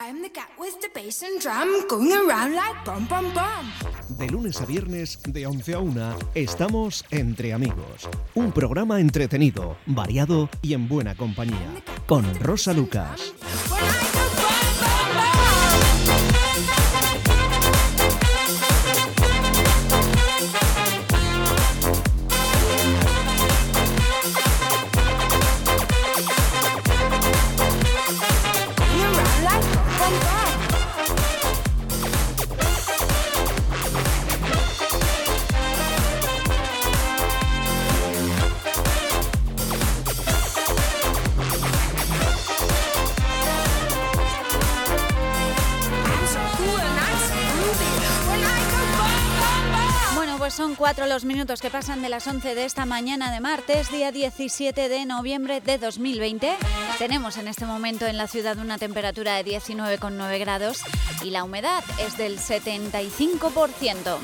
I'm the cat with the bass and drum going around like bum bum bum. De lunes a viernes, de 11 a 1, estamos Entre Amigos. Un programa entretenido, variado y en buena compañía. Con Rosa Lucas. Son 4 los minutos que pasan de las 11 de esta mañana de martes, día 17 de noviembre de 2020. Tenemos en este momento en la ciudad una temperatura de 19,9 grados y la humedad es del 75%.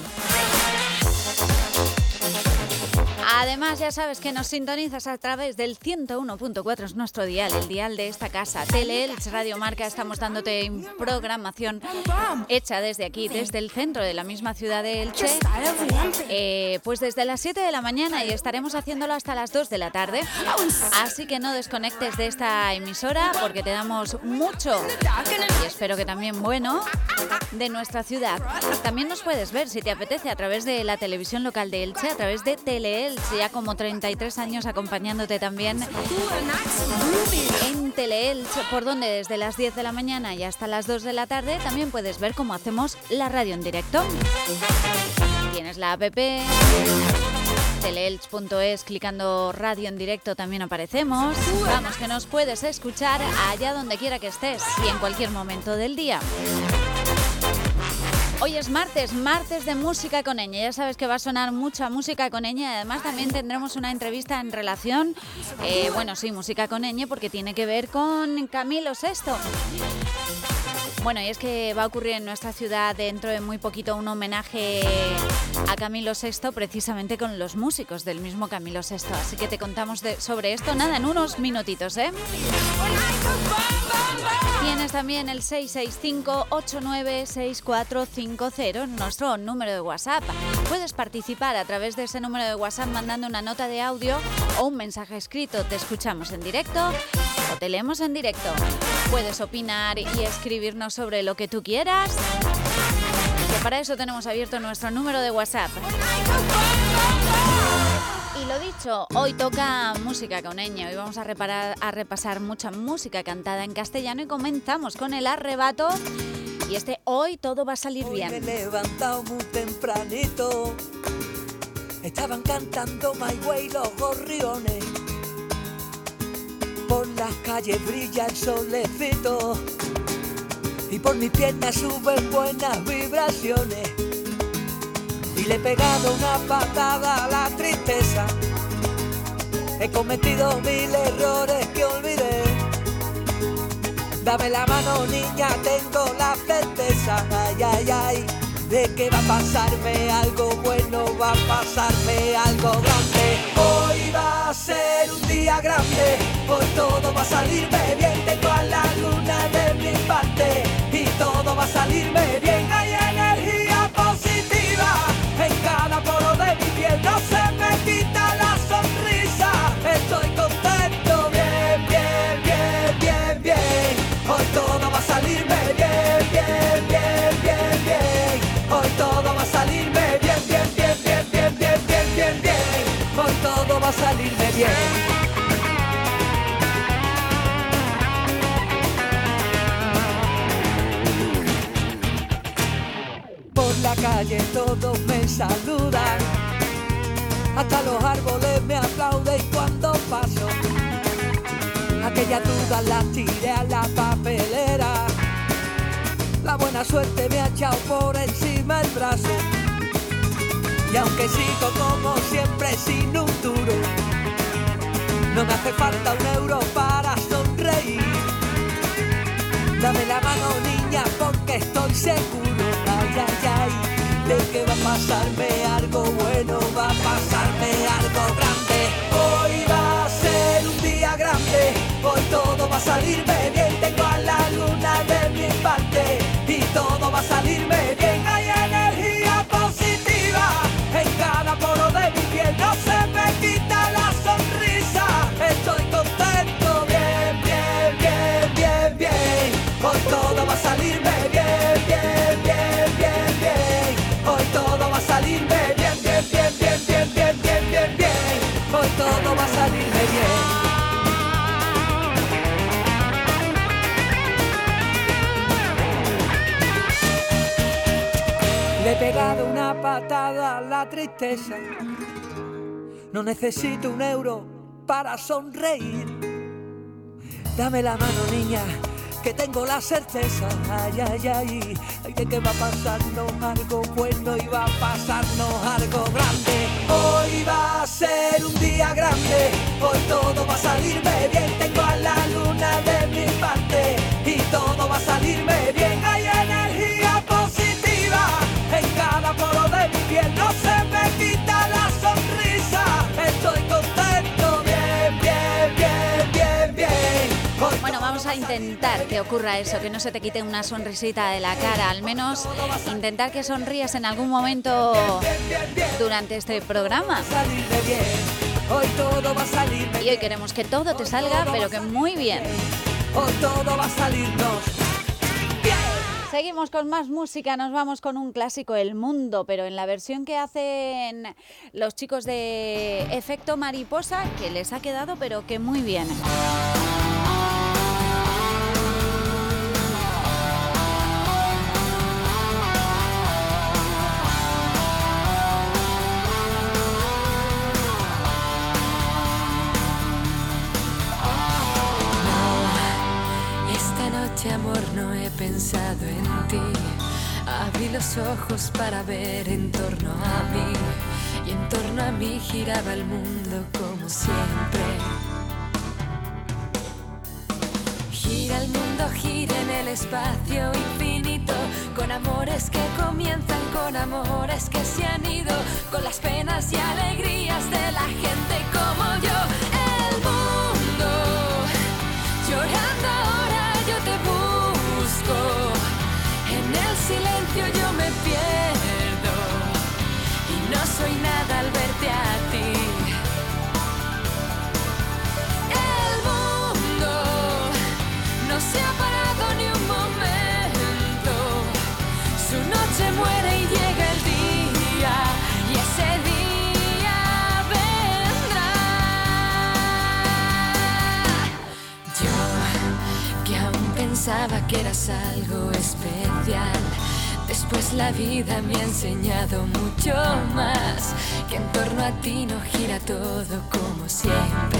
Además, ya sabes que nos sintonizas a través del 101.4, es nuestro dial, el dial de esta casa. Teleelch Radio Marca, estamos dándote programación hecha desde aquí, desde el centro de la misma ciudad de Elche, pues desde las 7 de la mañana, y estaremos haciéndolo hasta las 2 de la tarde. Así que no desconectes de esta emisora porque te damos mucho, y espero que también bueno, de nuestra ciudad. También nos puedes ver, si te apetece, a través de la televisión local de Elche, a través de Teleelch. Ya como 33 años acompañándote también en Teleelch, por donde desde las 10 de la mañana y hasta las 2 de la tarde también puedes ver cómo hacemos la radio en directo. Tienes la app teleelch.es, clicando radio en directo también aparecemos. Vamos, que nos puedes escuchar allá donde quiera que estés y en cualquier momento del día. Hoy es martes de música coneña. Ya sabes que va a sonar mucha música coneña y además también tendremos una entrevista en relación, música coneña, porque tiene que ver con Camilo VI. Bueno, y es que va a ocurrir en nuestra ciudad dentro de muy poquito un homenaje a Camilo VI, precisamente con los músicos del mismo Camilo VI. Así que te contamos sobre esto, nada, en unos minutitos, ¿eh? Tienes también el 665-896450, nuestro número de WhatsApp. Puedes participar a través de ese número de WhatsApp mandando una nota de audio o un mensaje escrito. Te escuchamos en directo o te leemos en directo. Puedes opinar y escribirnos sobre lo que tú quieras, que para eso tenemos abierto nuestro número de WhatsApp. Y lo dicho, hoy toca música coneña. Hoy vamos a repasar mucha música cantada en castellano y comenzamos con El Arrebato y Hoy todo va a salir bien. Hoy me he levantado muy tempranito, estaban cantando My Way los gorriones, por las calles brilla el solecito y por mis piernas suben buenas vibraciones. Y le he pegado una patada a la tristeza. He cometido 1000 errores que olvidé. Dame la mano, niña, tengo la certeza. Ay, ay, ay, de que va a pasarme algo bueno, va a pasarme algo grande. Hoy va a ser un día grande, hoy todo va a salirme bien. Tengo a la luna de mi parte y todo va a salirme bien. Hay energía positiva en cada poro de mi piel, no se me quita la sonrisa. Estoy contento, bien, bien, bien, bien, bien. Hoy todo va a salirme bien, bien, bien, bien, bien. Hoy todo va a salirme bien, bien, bien, bien, bien, bien, bien, bien, bien. Hoy todo va a salirme bien. Por la calle todos me saludan, hasta los árboles me aplauden cuando paso. Aquellas dudas las tiré a la papelera, la buena suerte me ha echado por encima el brazo. Y aunque sigo como siempre sin un duro, no me hace falta un euro para sonreír. Dame la mano, niña, porque estoy seguro, ay, ay, ay, de que va a pasarme algo bueno, va a pasarme algo grande. Hoy va a ser un día grande, hoy todo va a salirme bien. Tengo a la luna de mi parte a salirme bien. Hay energía positiva en cada poro de mi piel. No se me quita la sonrisa. Estoy contento, bien, bien, bien, bien, bien. Hoy todo va a salirme bien, bien, bien, bien, bien. Hoy todo va a salirme bien, bien, bien, bien, bien, bien, bien, bien, bien. Hoy todo va a salirme bien. Le he pegado una patada a la tristeza. No necesito un euro para sonreír. Dame la mano, niña, que tengo la certeza, ay, ay, ay, de que va a pasarnos algo bueno y va a pasarnos algo grande. Hoy va a ser un día grande, hoy todo va a salirme bien. Tengo a la luna de mi parte y todo va a salirme bien. Hay energía positiva en cada poro de mi piel. No se me quita la sonrisa. Estoy contento, bien, bien, bien, bien, bien. Bueno, vamos a intentar que ocurra eso, que no se te quite una sonrisita de la cara. Al menos intentar que sonrías en algún momento durante este programa. Hoy todo va a salirme. Y hoy queremos que todo te salga, pero que muy bien. Hoy todo va a salirnos. Seguimos con más música, nos vamos con un clásico, El Mundo, pero en la versión que hacen los chicos de Efecto Mariposa, que les ha quedado pero que muy bien. Amor, no he pensado en ti. Abrí los ojos para ver en torno a mí, y en torno a mí giraba el mundo como siempre. Gira el mundo, gira en el espacio infinito, con amores que comienzan, con amores que se han ido, con las penas y alegrías de la gente como yo. El mundo llorando ahora, yo te busco. En el silencio yo me pierdo y no soy nada al verte a ti. El mundo no se ha parado ni un momento. Su noche muere y llega el día, y ese día vendrá. Yo, que aún pensaba que eras algo especial, después la vida me ha enseñado mucho más, que en torno a ti no gira todo como siempre.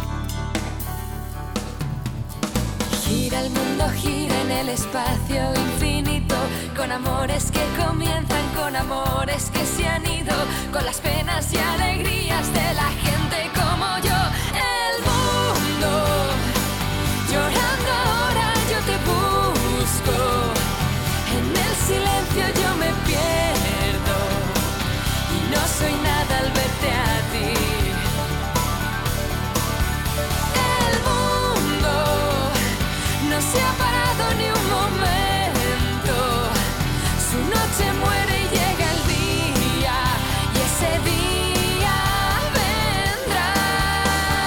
Gira el mundo, gira en el espacio infinito, con amores que comienzan, con amores que se han ido, con las penas y alegrías de la gente como yo. El mundo llorando ahora, yo te busco. En el silencio yo me pierdo y no soy nada al verte a ti. El mundo no se ha parado ni un momento. Su noche muere y llega el día, y ese día vendrá.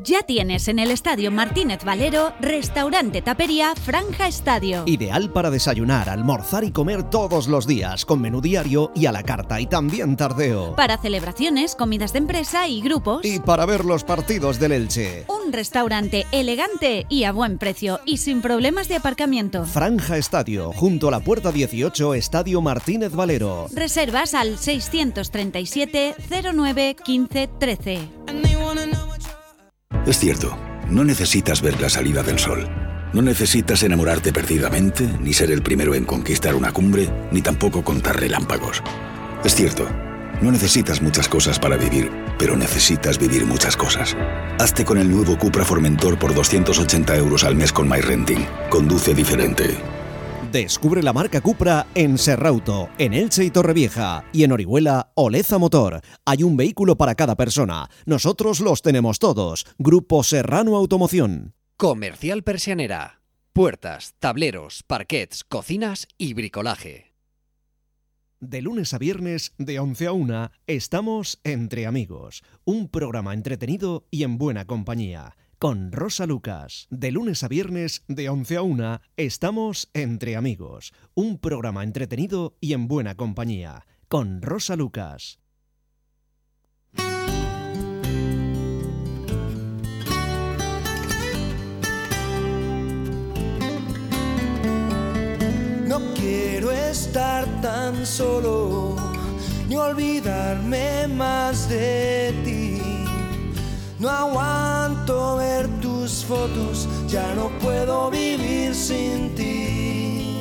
Ya tienes en el Estadio Martínez Valero restaurante tapería Franja Estadio. Ideal para desayunar, almorzar y comer todos los días, con menú diario y a la carta, y también tardeo. Para celebraciones, comidas de empresa y grupos. Y para ver los partidos del Elche. Un restaurante elegante y a buen precio y sin problemas de aparcamiento. Franja Estadio, junto a la puerta 18, Estadio Martínez Valero. Reservas al 637 09 15 13. Es cierto, no necesitas ver la salida del sol. No necesitas enamorarte perdidamente, ni ser el primero en conquistar una cumbre, ni tampoco contar relámpagos. Es cierto, no necesitas muchas cosas para vivir, pero necesitas vivir muchas cosas. Hazte con el nuevo Cupra Formentor por 280 € al mes con MyRenting. Conduce diferente. Descubre la marca Cupra en Serrauto, en Elche y Torrevieja, y en Orihuela, Oleza Motor. Hay un vehículo para cada persona. Nosotros los tenemos todos. Grupo Serrano Automoción. Comercial Persianera. Puertas, tableros, parquets, cocinas y bricolaje. De lunes a viernes, de 11 a 1, estamos Entre Amigos. Un programa entretenido y en buena compañía. Con Rosa Lucas. De lunes a viernes, de 11 a 1, estamos Entre Amigos. Un programa entretenido y en buena compañía. Con Rosa Lucas. No quiero estar tan solo, ni olvidarme más de ti. No aguanto ver tus fotos, ya no puedo vivir sin ti.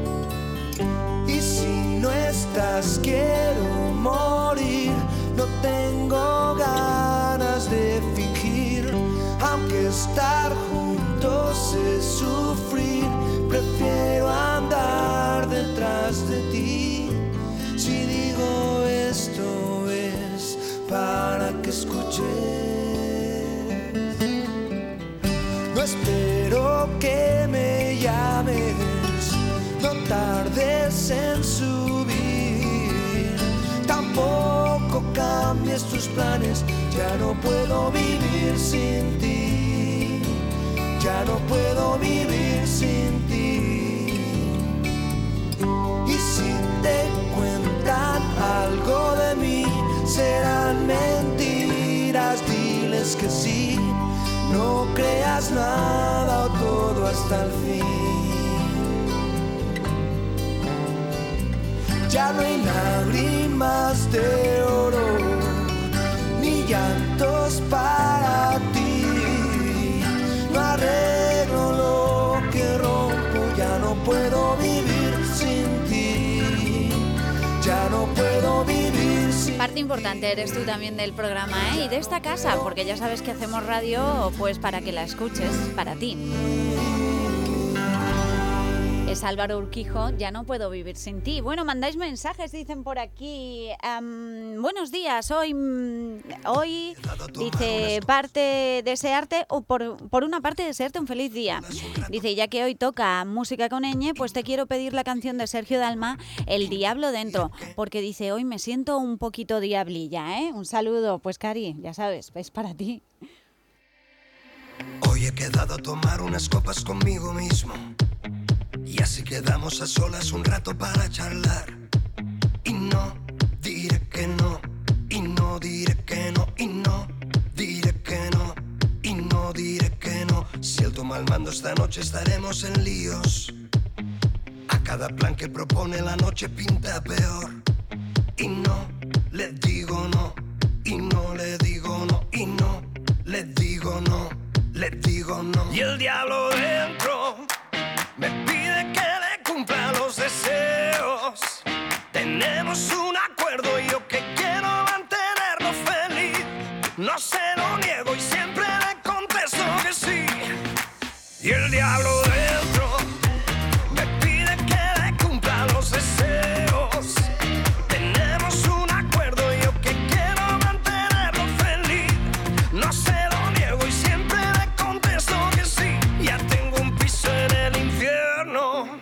Y si no estás quiero morir, no tengo ganas de fingir. Aunque estar juntos es sufrir, prefiero andar detrás de ti. Si digo esto es para que escuches. No espero que me llames, no tardes en subir. Tampoco cambies tus planes, ya no puedo vivir sin ti. Ya no puedo vivir sin ti. Y si te cuentan algo de mí, serán mentiras, diles que sí. No creas nada o todo hasta el fin. Ya no hay lágrimas de oro, ni llantos para ti. No arreglo lo que rompo, ya no puedo vivir sin ti. Ya no puedo vivir sin ti. Parte importante eres tú también del programa, ¿eh? Y de esta casa, porque ya sabes que hacemos radio pues para que la escuches, para ti. Es Álvaro Urquijo, ya no puedo vivir sin ti. Bueno, mandáis mensajes, dicen por aquí. Buenos días, hoy dice, desearte, o por una parte desearte un feliz día. Dice, ya que hoy toca música con ñ, pues te quiero pedir la canción de Sergio Dalma, El Diablo Dentro, porque dice, hoy me siento un poquito diablilla, ¿eh? Un saludo, pues Cari, ya sabes, es para ti. Hoy he quedado a tomar unas copas conmigo mismo. Y así quedamos a solas un rato para charlar. Y no diré que no, y no diré que no, y no diré que no, y no diré que no. Si él toma el mando esta noche estaremos en líos. A cada plan que propone la noche pinta peor. Y no le digo no, y no le digo no, y no le digo no, le digo no. Y el diablo dentro me pide que le cumpla los deseos. Tenemos un acuerdo y yo que quiero mantenerlo feliz. No se lo niego y siempre le contesto que sí. Y el diablo dentro me pide que le cumpla los deseos. Tenemos un acuerdo y yo que quiero mantenerlo feliz. No se lo niego y siempre le contesto que sí. Ya tengo un piso en el infierno.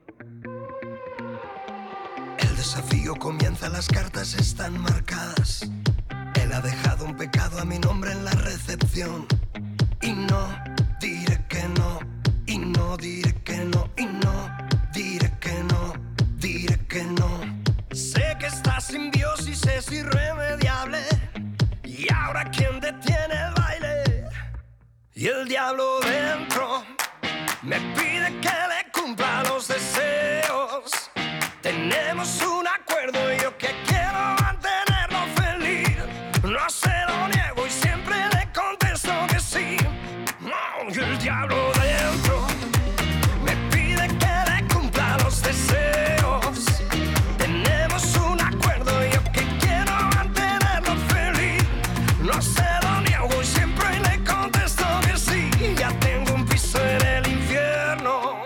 El desafío comienza, las cartas están marcadas. Él ha dejado un pecado a mi nombre en la recepción. y no diré que no, y no diré que no, y no diré que no, diré que no. Sé que esta simbiosis es irremediable, y ahora ¿quién detiene el baile? Y el diablo dentro me pide que le cumpla los deseos. Tenemos un acuerdo y yo que quiero mantenerlo feliz. No se lo niego y siempre le contesto que sí. No, y el diablo dentro me pide que le cumpla los deseos. Tenemos un acuerdo y yo que quiero mantenerlo feliz. No se lo niego y siempre le contesto que sí. Ya tengo un piso en el infierno.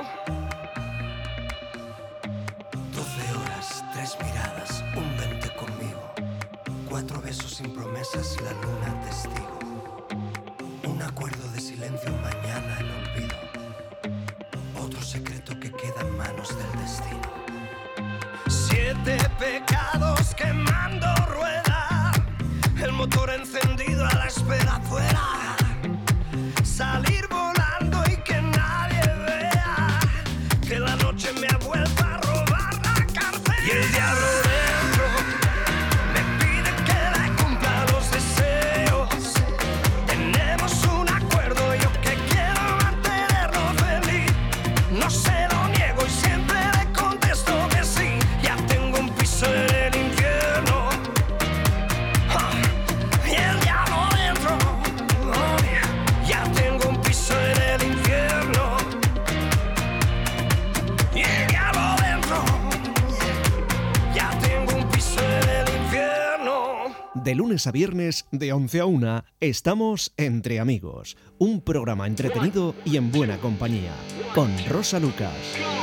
12 horas, 3 miradas, un vente conmigo. 4 besos sin promesas, la luna testigo. Un acuerdo de silencio, mañana el olvido. Otro secreto que queda en manos del destino. 7 pecados quemando rueda. El motor encendido a la espera afuera. Salir volando y que nadie vea que la noche me ha vuelto a robar la cartera. Y el diablo dentro me pide que le cumpla los deseos. Tenemos un acuerdo, yo que quiero mantenerlo feliz. No se lo niego y siempre le contesto que sí. Ya tengo un piso en el infierno. Y el diablo dentro. Ya tengo un piso en el infierno. Y el diablo dentro. Ya tengo un piso en el infierno. De lunes a viernes, de 11 a 1, estamos Entre Amigos, un programa entretenido y en buena compañía, con Rosa Lucas.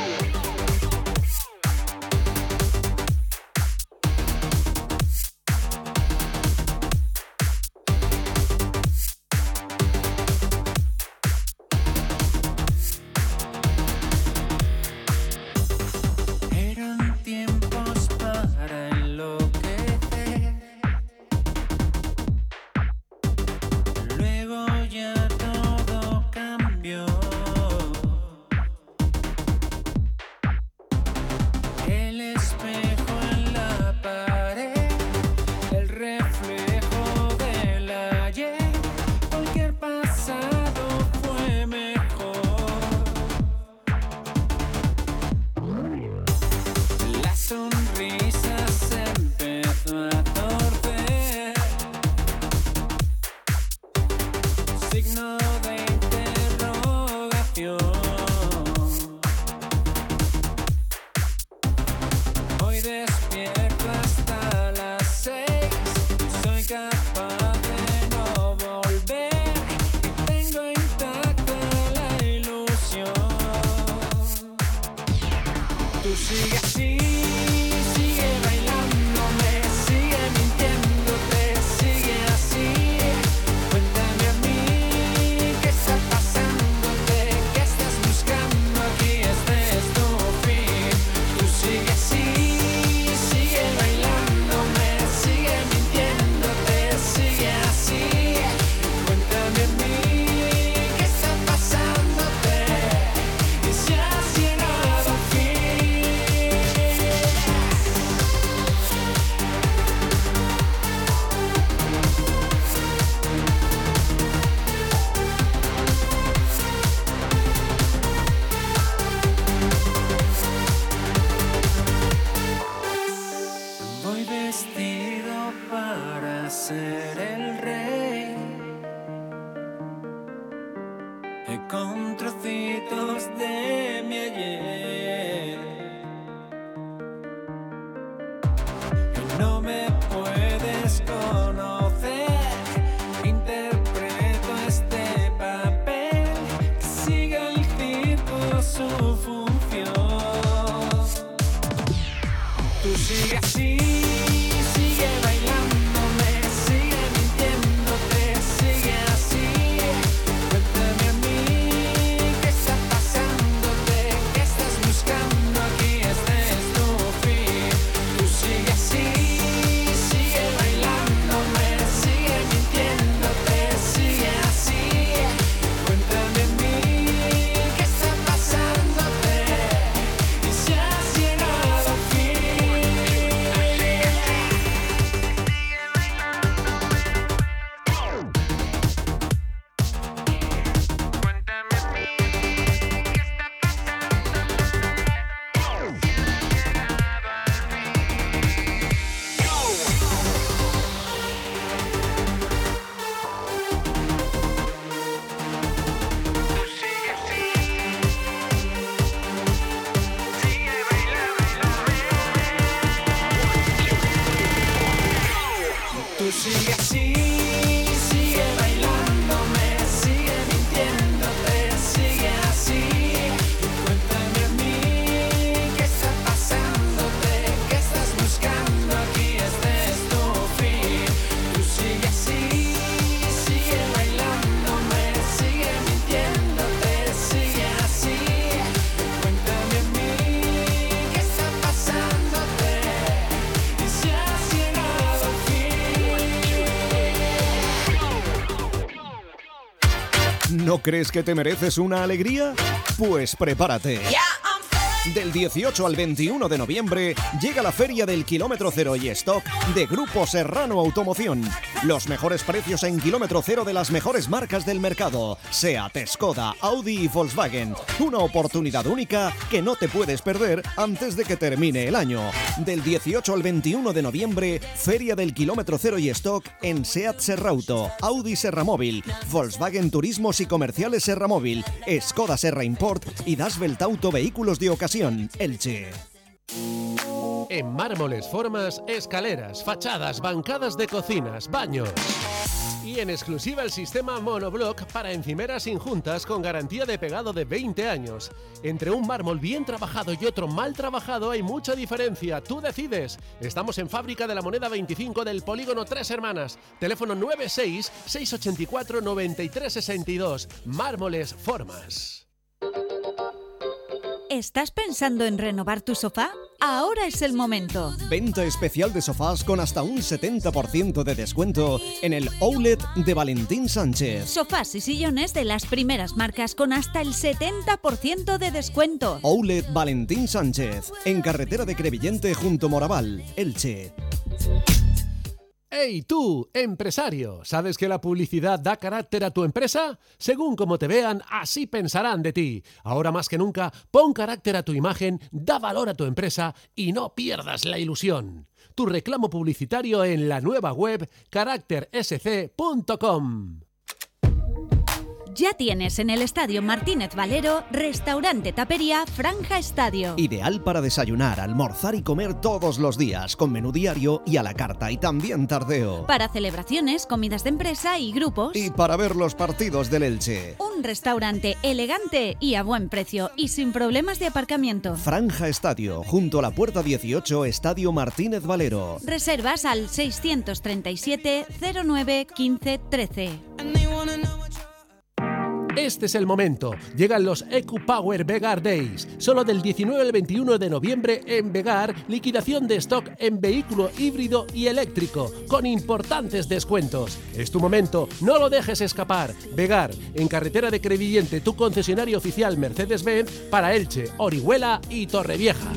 Eran tiempos para enloquecer. Luego ya todo cambió. El espejo en la pared, el reflejo del ayer. Cualquier pasado fue mejor. La sonrisa se empezó a torcer. Signo de interrogación. Hoy despierto hasta las 6. Soy capaz de no volver. Y tengo intacta la ilusión. Tú sigue así, sigue bailándome, sigue mintiéndote, sigue así. Cuéntame a mí qué está pasándote, qué estás buscando aquí, este es tu fin. Tú sigue así, sigue bailándome, sigue mintiéndote, sigue así. Cuéntame a mí qué está pasándote y si has llegado al fin. Voy vestido para ser el rey, con trocitos de mi ayer. No me puedes conocer, interpreto este papel, que siga el circo su función. Tú sigue así, sigue bailándome, sigue mintiéndote, sigue así. Cuéntame a mí ¿No crees que te mereces una alegría? Pues prepárate. Del 18 al 21 de noviembre llega la Feria del Kilómetro Cero y Stock de Grupo Serrano Automoción. Los mejores precios en kilómetro cero de las mejores marcas del mercado. Seat, Skoda, Audi y Volkswagen. Una oportunidad única que no te puedes perder antes de que termine el año. Del 18 al 21 de noviembre, Feria del Kilómetro Cero y Stock en Seat Serrauto, Audi Serramóvil, Volkswagen Turismos y Comerciales Serramóvil, Skoda Serra Import y Das Welt Auto Vehículos de Ocasión, Elche. En Mármoles Formas, escaleras, fachadas, bancadas de cocinas, baños. Y en exclusiva el sistema monoblock para encimeras injuntas con garantía de pegado de 20 años. Entre un mármol bien trabajado y otro mal trabajado hay mucha diferencia. Tú decides. Estamos en Fábrica de la Moneda 25 del Polígono Tres Hermanas. Teléfono 96-684-9362. Mármoles Formas. ¿Estás pensando en renovar tu sofá? Ahora es el momento. Venta especial de sofás con hasta un 70% de descuento en el Outlet de Valentín Sánchez. Sofás y sillones de las primeras marcas con hasta el 70% de descuento. Outlet Valentín Sánchez, en carretera de Crevillente junto Moraval, Elche. ¡Hey tú, empresario! ¿Sabes que la publicidad da carácter a tu empresa? Según como te vean, así pensarán de ti. Ahora más que nunca, pon carácter a tu imagen, da valor a tu empresa y no pierdas la ilusión. Tu reclamo publicitario en la nueva web caractersc.com. Ya tienes en el Estadio Martínez Valero restaurante tapería Franja Estadio. Ideal para desayunar, almorzar y comer todos los días, con menú diario y a la carta y también tardeo. Para celebraciones, comidas de empresa y grupos. Y para ver los partidos del Elche. Un restaurante elegante y a buen precio y sin problemas de aparcamiento. Franja Estadio, junto a la puerta 18, Estadio Martínez Valero. Reservas al 637 09 15 13. Este es el momento. Llegan los EcuPower Vegar Days. Solo del 19 al 21 de noviembre en Vegar, liquidación de stock en vehículo híbrido y eléctrico, con importantes descuentos. Es tu momento, no lo dejes escapar. Vegar, en carretera de Crevillente, tu concesionario oficial Mercedes-Benz para Elche, Orihuela y Torrevieja.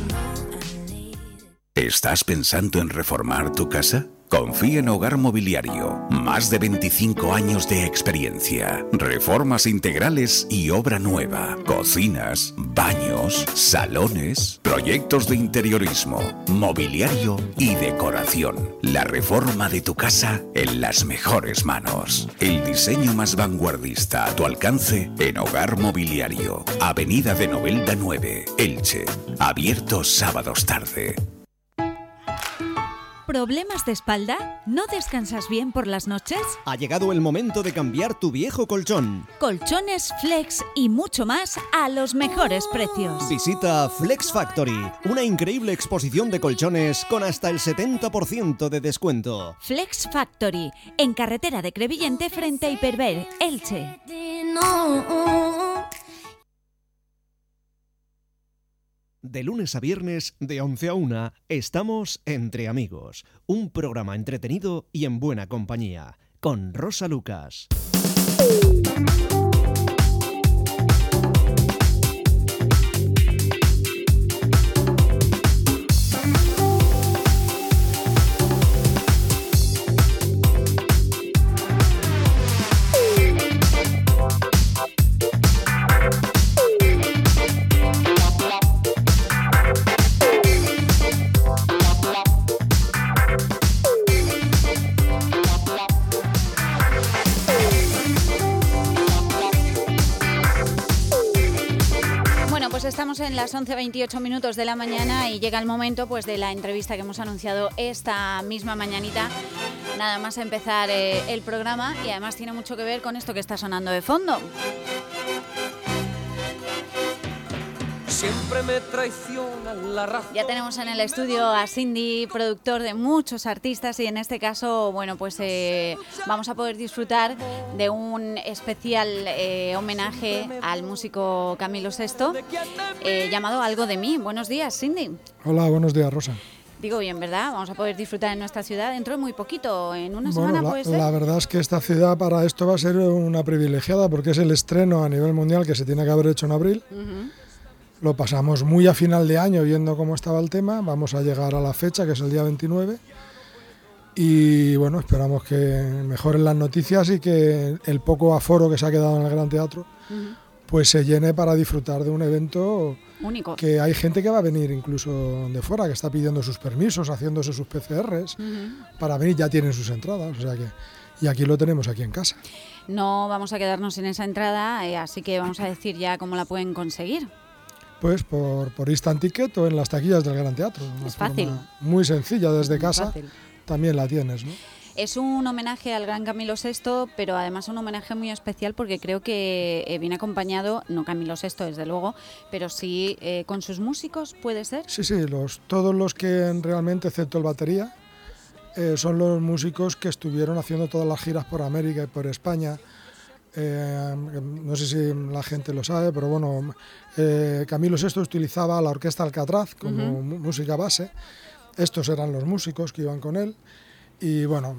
¿Estás pensando en reformar tu casa? Confía en Hogar Mobiliario. Más de 25 años de experiencia. Reformas integrales y obra nueva. Cocinas, baños, salones, proyectos de interiorismo, mobiliario y decoración. La reforma de tu casa en las mejores manos. El diseño más vanguardista a tu alcance en Hogar Mobiliario. Avenida de Novelda 9, Elche. Abierto sábados tarde. ¿Problemas de espalda? ¿No descansas bien por las noches? Ha llegado el momento de cambiar tu viejo colchón. Colchones, flex y mucho más a los mejores precios. Visita Flex Factory, una increíble exposición de colchones con hasta el 70% de descuento. Flex Factory, en carretera de Crevillente frente a Hiperver, Elche. De lunes a viernes, de 11 a 1, estamos Entre Amigos, un programa entretenido y en buena compañía, con Rosa Lucas. Estamos en las 11:28 minutos de la mañana y llega el momento pues de la entrevista que hemos anunciado esta misma mañanita, nada más empezar el programa, y además tiene mucho que ver con esto que está sonando de fondo. Siempre me traiciona la razón. Ya tenemos en el estudio a Cindy, productor de muchos artistas, y en este caso, bueno, pues vamos a poder disfrutar de un especial homenaje al músico Camilo VI llamado Algo de mí. Buenos días, Cindy. Hola, buenos días, Rosa. Digo bien, ¿verdad? Vamos a poder disfrutar en nuestra ciudad dentro de muy poquito, en una semana puede ser. La verdad es que esta ciudad para esto va a ser una privilegiada porque es el estreno a nivel mundial que se tiene que haber hecho en abril. Lo pasamos muy a final de año viendo cómo estaba el tema, vamos a llegar a la fecha que es el día 29 y bueno, esperamos que mejoren las noticias y que el poco aforo que se ha quedado en el Gran Teatro pues se llene para disfrutar de un evento único. Que hay gente que va a venir incluso de fuera, que está pidiendo sus permisos, haciéndose sus PCRs para venir, ya tienen sus entradas, o sea que y aquí lo tenemos aquí en casa. No vamos a quedarnos sin esa entrada, así que vamos a decir ya cómo la pueden conseguir. Pues por Instant Ticket o en las taquillas del Gran Teatro. Es fácil. Muy sencilla, desde casa fácil. También la tienes, ¿no? Es un homenaje al gran Camilo VI, pero además un homenaje muy especial porque creo que viene acompañado, no Camilo VI desde luego, pero sí con sus músicos, ¿puede ser? Sí, todos los que realmente, excepto el batería, son los músicos que estuvieron haciendo todas las giras por América y por España. No sé si la gente lo sabe, pero bueno, Camilo VI utilizaba la Orquesta Alcatraz como música base. Estos eran los músicos que iban con él. Y bueno,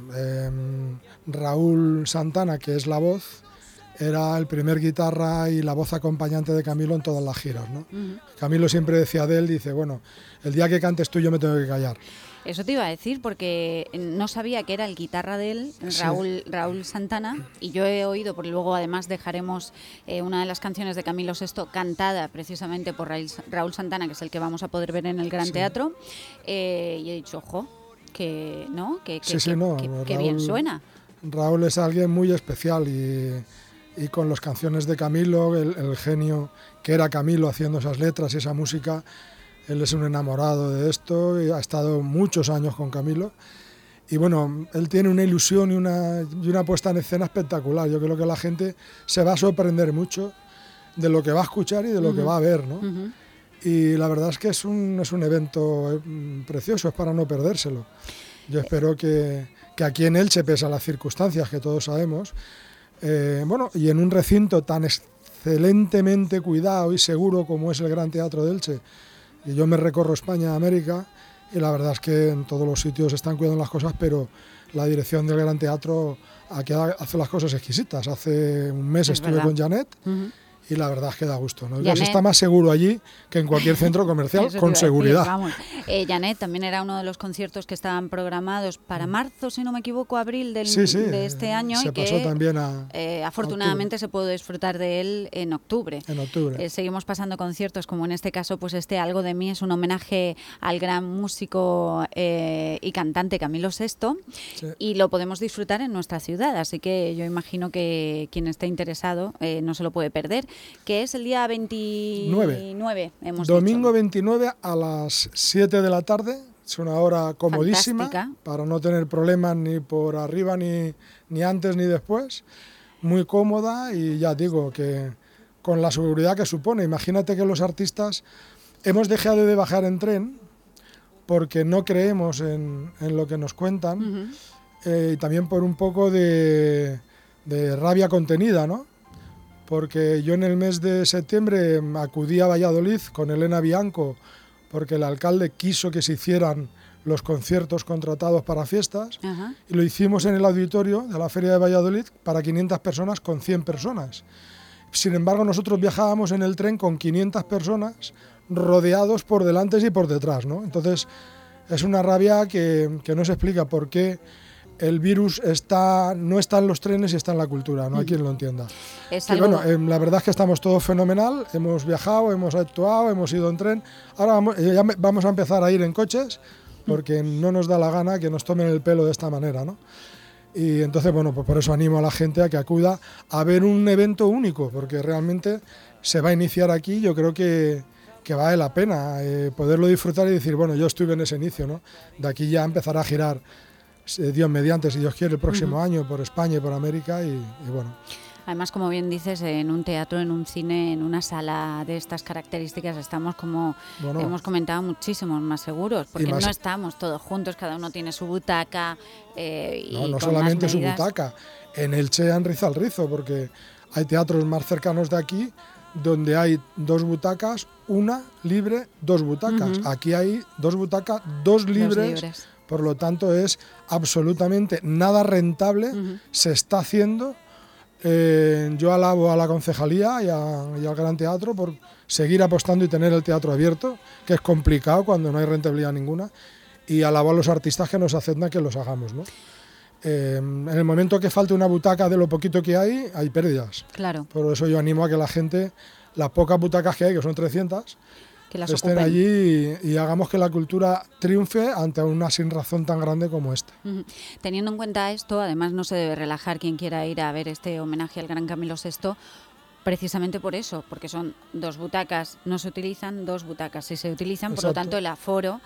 Raúl Santana, que es la voz, era el primer guitarra y la voz acompañante de Camilo en todas las giras, ¿no? Camilo siempre decía de él, dice, bueno, el día que cantes tú yo me tengo que callar. Eso te iba a decir porque no sabía que era el guitarra de él, Raúl Santana, y yo he oído, porque luego además dejaremos una de las canciones de Camilo VI cantada precisamente por Raúl Santana, que es el que vamos a poder ver en el Gran Teatro, y he dicho, ojo, que no, que bien suena. Raúl es alguien muy especial y con las canciones de Camilo, el genio que era Camilo haciendo esas letras y esa música. Él es un enamorado de esto y ha estado muchos años con Camilo. Y bueno, él tiene una ilusión y una puesta en escena espectacular. Yo creo que la gente se va a sorprender mucho de lo que va a escuchar y de lo que va a ver, ¿no? Y la verdad es que es un evento precioso, es para no perdérselo. Yo espero que aquí en Elche, pese a las circunstancias que todos sabemos, y en un recinto tan excelentemente cuidado y seguro como es el Gran Teatro de Elche, y yo me recorro España y América y la verdad es que en todos los sitios están cuidando las cosas, pero la dirección del Gran Teatro hace las cosas exquisitas. Hace un mes estuve con Janet y la verdad es que da gusto, ¿no? Janet está más seguro allí que en cualquier centro comercial, con seguridad. Janet también era uno de los conciertos que estaban programados para marzo, si no me equivoco, abril de este año. Se pasó también a afortunadamente se pudo disfrutar de él en octubre. Seguimos pasando conciertos, como en este caso, pues Algo de mí es un homenaje al gran músico y cantante Camilo VI, y lo podemos disfrutar en nuestra ciudad, así que yo imagino que quien esté interesado no se lo puede perder, que es el día 29, Domingo 29 a las 7 de la tarde, es una hora comodísima. Fantástica. Para no tener problemas ni por arriba ni antes ni después, muy cómoda y ya digo que con la seguridad que supone. Imagínate que los artistas hemos dejado de bajar en tren porque no creemos en lo que nos cuentan y también por un poco de rabia contenida, ¿no? Porque yo en el mes de septiembre acudí a Valladolid con Elena Bianco porque el alcalde quiso que se hicieran los conciertos contratados para fiestas y lo hicimos en el auditorio de la Feria de Valladolid para 500 personas con 100 personas. Sin embargo, nosotros viajábamos en el tren con 500 personas rodeados por delante y por detrás, ¿no? Entonces es una rabia que no se explica por qué el virus no está en los trenes y está en la cultura, no hay quien lo entienda. La verdad es que estamos todos fenomenal, hemos viajado, hemos actuado, hemos ido en tren, ahora vamos a empezar a ir en coches porque no nos da la gana que nos tomen el pelo de esta manera, ¿no? Y entonces, pues por eso animo a la gente a que acuda a ver un evento único, porque realmente se va a iniciar aquí, yo creo que vale la pena poderlo disfrutar y decir, bueno, yo estuve en ese inicio, ¿no? De aquí ya empezará a girar Dios mediante, si Dios quiere, el próximo año por España y por América y bueno. Además, como bien dices, en un teatro, en un cine, en una sala de estas características estamos, como hemos comentado, muchísimos más seguros, porque no estamos todos juntos, cada uno tiene su butaca. No solamente su butaca, en Elche han rizado el rizo, porque hay teatros más cercanos de aquí donde hay 2 butacas, una libre, 2 butacas. Aquí hay 2 butacas, 2 libres. Por lo tanto es absolutamente nada rentable, se está haciendo. Yo alabo a la concejalía y al Gran Teatro por seguir apostando y tener el teatro abierto, que es complicado cuando no hay rentabilidad ninguna, y alabo a los artistas que nos aceptan que los hagamos, ¿no? En el momento que falte una butaca de lo poquito que hay pérdidas. Claro. Por eso yo animo a que la gente, las pocas butacas que hay, que son 300, que las estén ocupen allí y hagamos que la cultura triunfe ante una sinrazón tan grande como esta. Teniendo en cuenta esto, además no se debe relajar quien quiera ir a ver este homenaje al gran Camilo VI, precisamente por eso, porque son 2 butacas, no se utilizan, 2 butacas sí se utilizan. Exacto. Por lo tanto el aforo,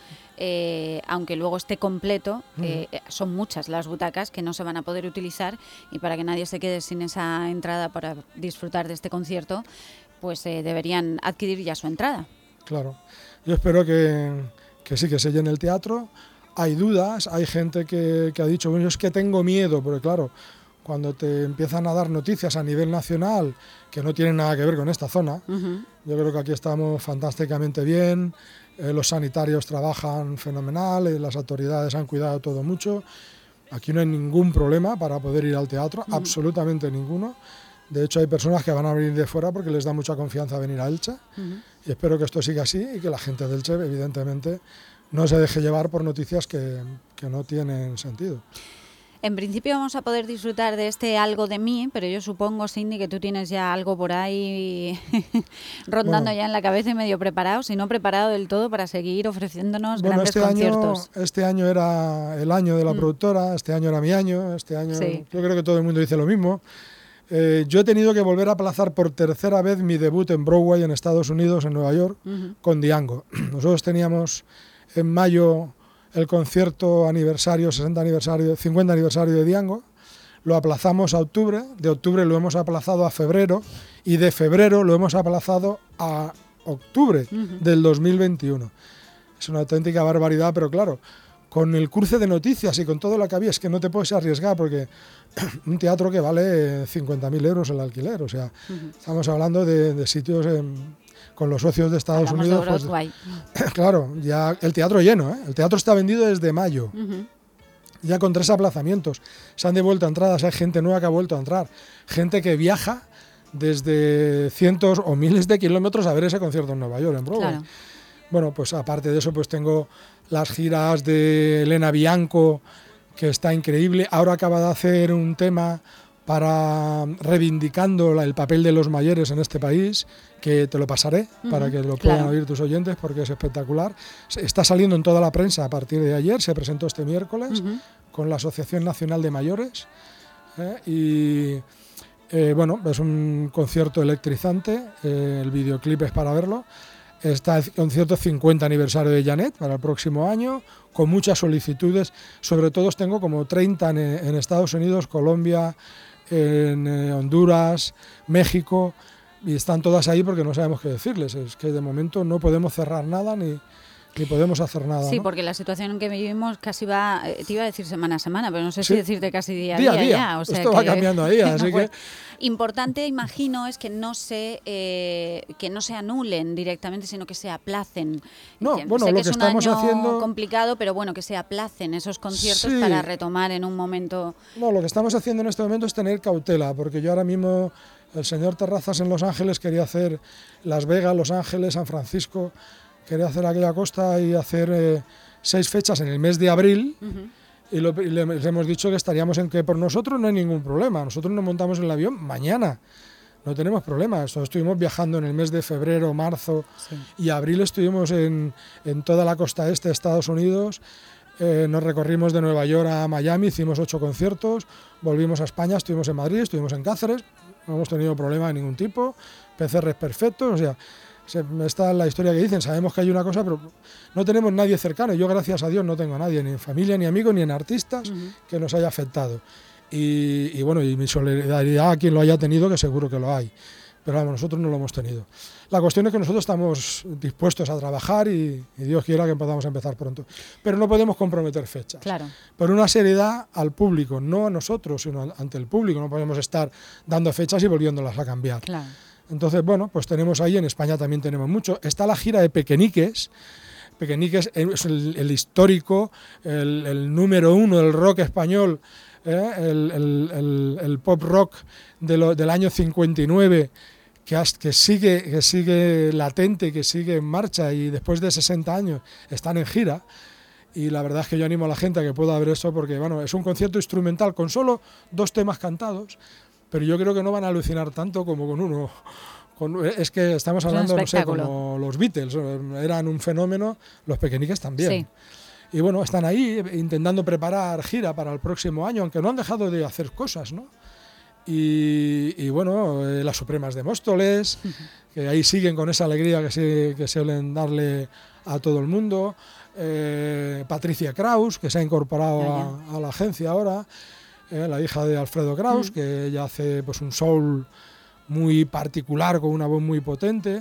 aunque luego esté completo, son muchas las butacas que no se van a poder utilizar, y para que nadie se quede sin esa entrada para disfrutar de este concierto, pues deberían adquirir ya su entrada. Claro, yo espero que sí, que se llene el teatro. Hay dudas, hay gente que ha dicho, bueno, es que tengo miedo, porque claro, cuando te empiezan a dar noticias a nivel nacional que no tienen nada que ver con esta zona, yo creo que aquí estamos fantásticamente bien, los sanitarios trabajan fenomenal, las autoridades han cuidado todo mucho, aquí no hay ningún problema para poder ir al teatro, absolutamente ninguno. De hecho hay personas que van a venir de fuera porque les da mucha confianza venir a Elche, y espero que esto siga así y que la gente de Elche evidentemente no se deje llevar por noticias que no tienen sentido. En principio vamos a poder disfrutar de este Algo de mí, pero yo supongo, Cindy, que tú tienes ya algo por ahí rondando ya en la cabeza y medio preparado, si no preparado del todo, para seguir ofreciéndonos grandes conciertos. Este año era el año de la productora, este año era mi año, este año yo creo que todo el mundo dice lo mismo. Yo he tenido que volver a aplazar por tercera vez mi debut en Broadway en Estados Unidos, en Nueva York, con Django. Nosotros teníamos en mayo el concierto aniversario, 50 aniversario de Django, lo aplazamos a octubre, de octubre lo hemos aplazado a febrero y de febrero lo hemos aplazado a octubre del 2021. Es una auténtica barbaridad, pero claro, con el cruce de noticias y con todo lo que había, es que no te puedes arriesgar porque un teatro que vale 50.000 euros el alquiler, o sea, estamos hablando de sitios con los socios de Estados Unidos. Pues, claro, ya el teatro lleno, el teatro está vendido desde mayo, ya con 3 aplazamientos, se han devuelto entradas, hay gente nueva que ha vuelto a entrar, gente que viaja desde cientos o miles de kilómetros a ver ese concierto en Nueva York, en Broadway. Claro. Bueno, pues aparte de eso, pues tengo las giras de Elena Bianco, que está increíble. Ahora acaba de hacer un tema para reivindicando el papel de los mayores en este país, que te lo pasaré para que lo puedan oír tus oyentes, porque es espectacular. Está saliendo en toda la prensa a partir de ayer, se presentó este miércoles con la Asociación Nacional de Mayores, bueno, es un concierto electrizante, el videoclip es para verlo. Está el concierto 50 aniversario de Janet para el próximo año, con muchas solicitudes, sobre todo tengo como 30 en Estados Unidos, Colombia, en Honduras, México, y están todas ahí porque no sabemos qué decirles. Es que de momento no podemos cerrar nada ni podemos hacer nada. Sí, ¿no? Porque la situación en que vivimos casi va, te iba a decir semana a semana, pero no sé si decirte casi día a día. Ya, o sea esto va cambiando a día, así que... Importante, imagino, es que no se anulen directamente, sino que se aplacen. No, sé bueno, que lo que es un estamos año haciendo... complicado, pero bueno, que se aplacen esos conciertos para retomar en un momento... No, lo que estamos haciendo en este momento es tener cautela, porque yo ahora mismo, el señor Terrazas en Los Ángeles quería hacer Las Vegas, Los Ángeles, San Francisco, quería hacer aquella costa y hacer 6 fechas en el mes de abril. Y les hemos dicho que estaríamos en que por nosotros no hay ningún problema. Nosotros nos montamos en el avión mañana. No tenemos problema. Estuvimos viajando en el mes de febrero, marzo y abril. Estuvimos en toda la costa este de Estados Unidos. Nos recorrimos de Nueva York a Miami, hicimos 8 conciertos. Volvimos a España, estuvimos en Madrid, estuvimos en Cáceres. No hemos tenido problema de ningún tipo. PCRs perfectos, o sea... Esta es la historia que dicen, sabemos que hay una cosa, pero no tenemos nadie cercano. Yo, gracias a Dios, no tengo a nadie, ni en familia, ni amigos, ni en artistas que nos haya afectado. Y bueno, y mi solidaridad a quien lo haya tenido, que seguro que lo hay. Pero vamos, nosotros no lo hemos tenido. La cuestión es que nosotros estamos dispuestos a trabajar y Dios quiera que podamos empezar pronto. Pero no podemos comprometer fechas. Claro. Por una seriedad al público, no a nosotros, sino ante el público. No podemos estar dando fechas y volviéndolas a cambiar. Claro. Entonces, bueno, pues tenemos ahí, en España también tenemos mucho. Está la gira de Pequeñiques. Pequeñiques es el histórico, el número uno del rock español, el pop rock del año 59, que sigue latente, que sigue en marcha, y después de 60 años están en gira. Y la verdad es que yo animo a la gente a que pueda ver eso, porque bueno, es un concierto instrumental con solo 2 temas cantados, pero yo creo que no van a alucinar tanto como con uno. Es que estamos hablando, no sé, como los Beatles, eran un fenómeno, los Pequeñiques también. Sí. Y bueno, están ahí intentando preparar gira para el próximo año, aunque no han dejado de hacer cosas, ¿no? Y bueno, las Supremas de Móstoles, que ahí siguen con esa alegría que suelen darle a todo el mundo. Patricia Kraus, que se ha incorporado a la agencia ahora, la hija de Alfredo Kraus, que ella hace pues un soul muy particular, con una voz muy potente,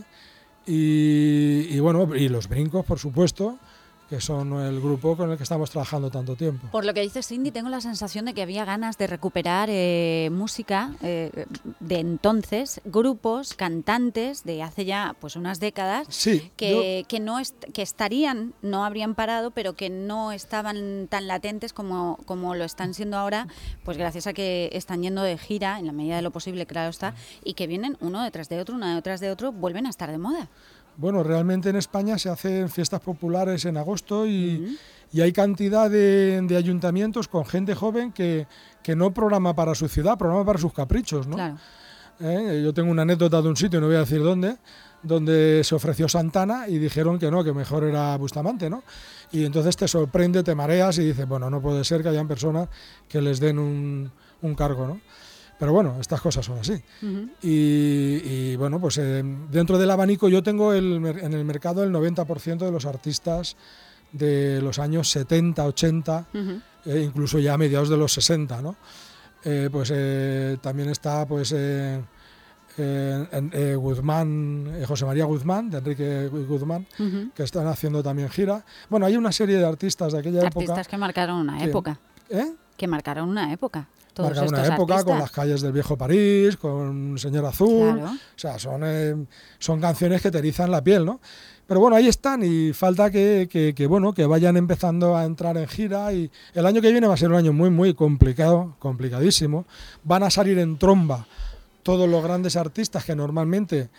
y bueno, y los Brincos, por supuesto, que son el grupo con el que estamos trabajando tanto tiempo. Por lo que dices, Cindy, tengo la sensación de que había ganas de recuperar música de entonces, grupos, cantantes de hace ya pues unas décadas, sí, que estarían, no habrían parado, pero que no estaban tan latentes como lo están siendo ahora, pues gracias a que están yendo de gira, en la medida de lo posible, claro está, y que vienen uno detrás de otro, vuelven a estar de moda. Bueno, realmente en España se hacen fiestas populares en agosto y hay cantidad de ayuntamientos con gente joven que no programa para su ciudad, programa para sus caprichos, ¿no? Claro. Yo tengo una anécdota de un sitio, no voy a decir dónde, donde se ofreció Santana y dijeron que no, que mejor era Bustamante, ¿no? Y entonces te sorprende, te mareas y dices, bueno, no puede ser que hayan personas que les den un cargo, ¿no? Pero bueno, estas cosas son así. Y bueno, pues dentro del abanico yo tengo en el mercado el 90% de los artistas de los años 70, 80, incluso ya a mediados de los 60, ¿no? También está pues Guzmán, José María Guzmán, de Enrique Guzmán, que están haciendo también gira. Bueno, hay una serie de artistas de aquella época. Artistas que marcaron una época. Que marcaron una época. Marcaron una época artistas. Con Las calles del viejo París, con Señor Azul, claro. O sea, son canciones que te erizan la piel, ¿no? Pero bueno, ahí están y falta que vayan empezando a entrar en gira, y el año que viene va a ser un año muy, muy complicadísimo. Van a salir en tromba todos los grandes artistas que normalmente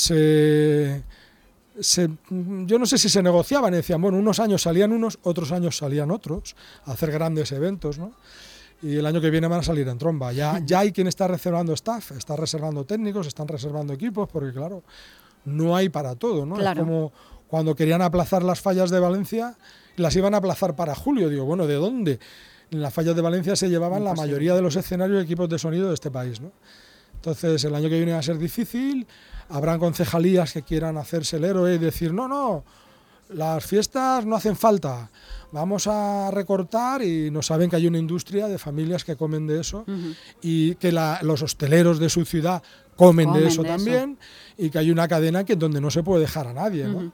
yo no sé si se negociaban, decían, bueno, unos años salían unos, otros años salían otros, a hacer grandes eventos, ¿no? Y el año que viene van a salir en tromba. Ya hay quien está reservando staff, está reservando técnicos, están reservando equipos, porque claro, no hay para todo, ¿no? Claro. Es como cuando querían aplazar las fallas de Valencia, las iban a aplazar para julio. Digo, bueno, ¿de dónde? En las fallas de Valencia se llevaban la mayoría de los escenarios y equipos de sonido de este país, ¿no? Entonces el año que viene va a ser difícil, habrán concejalías que quieran hacerse el héroe y decir, no, las fiestas no hacen falta, vamos a recortar, y no saben que hay una industria de familias que comen de eso, y que los hosteleros de su ciudad comen de eso también, y que hay una cadena donde no se puede dejar a nadie, ¿no?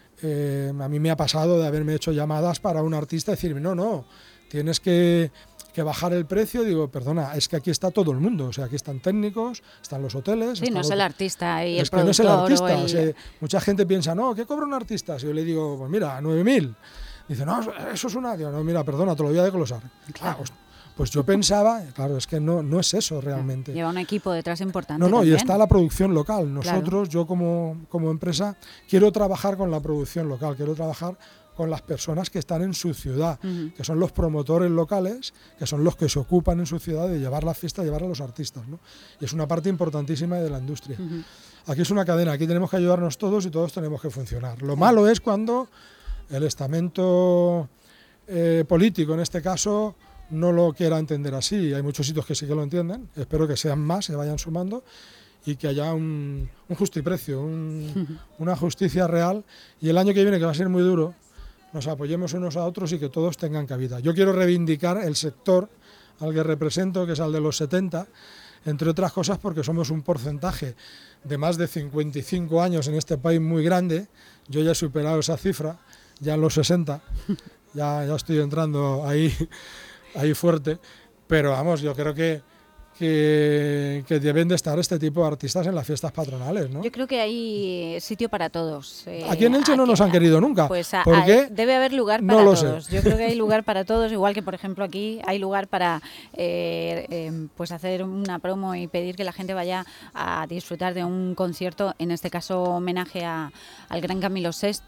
A mí me ha pasado de haberme hecho llamadas para un artista y decirme, no, tienes que bajar el precio. Digo, perdona, es que aquí está todo el mundo, o sea, aquí están técnicos, están los hoteles. Sí, no es el artista y el productor. Es que no es el artista, o o sea, mucha gente piensa, no, ¿qué cobra un artista? Si yo le digo, pues mira, 9.000. Dice, no, eso es una... Digo, no, mira, perdona, te lo voy a desglosar. Claro. Pues yo pensaba, claro, es que no es eso realmente. Lleva un equipo detrás importante. No, también. Y está la producción local. Nosotros, yo como empresa, quiero trabajar con la producción local, quiero trabajar con las personas que están en su ciudad, que son los promotores locales, que son los que se ocupan en su ciudad de llevar la fiesta, llevar a los artistas, ¿no? Y es una parte importantísima de la industria. Aquí es una cadena, aquí tenemos que ayudarnos todos y todos tenemos que funcionar. Lo malo es cuando el estamento político, en este caso, no lo quiera entender así. Hay muchos sitios que sí que lo entienden, espero que sean más, se vayan sumando, y que haya un justiprecio, una justicia real, y el año que viene, que va a ser muy duro, nos apoyemos unos a otros y que todos tengan cabida. Yo quiero reivindicar el sector al que represento, que es al de los 70, entre otras cosas porque somos un porcentaje de más de 55 años en este país muy grande. Yo ya he superado esa cifra, ya en los 60, ya estoy entrando ahí fuerte, pero vamos, yo creo que que deben de estar este tipo de artistas en las fiestas patronales, ¿no? Yo creo que hay sitio para todos. Aquí en Elche no nos han querido nunca. Pues debe haber lugar para todos. Yo creo que hay lugar para todos, igual que por ejemplo aquí hay lugar para pues hacer una promo y pedir que la gente vaya a disfrutar de un concierto, en este caso homenaje al gran Camilo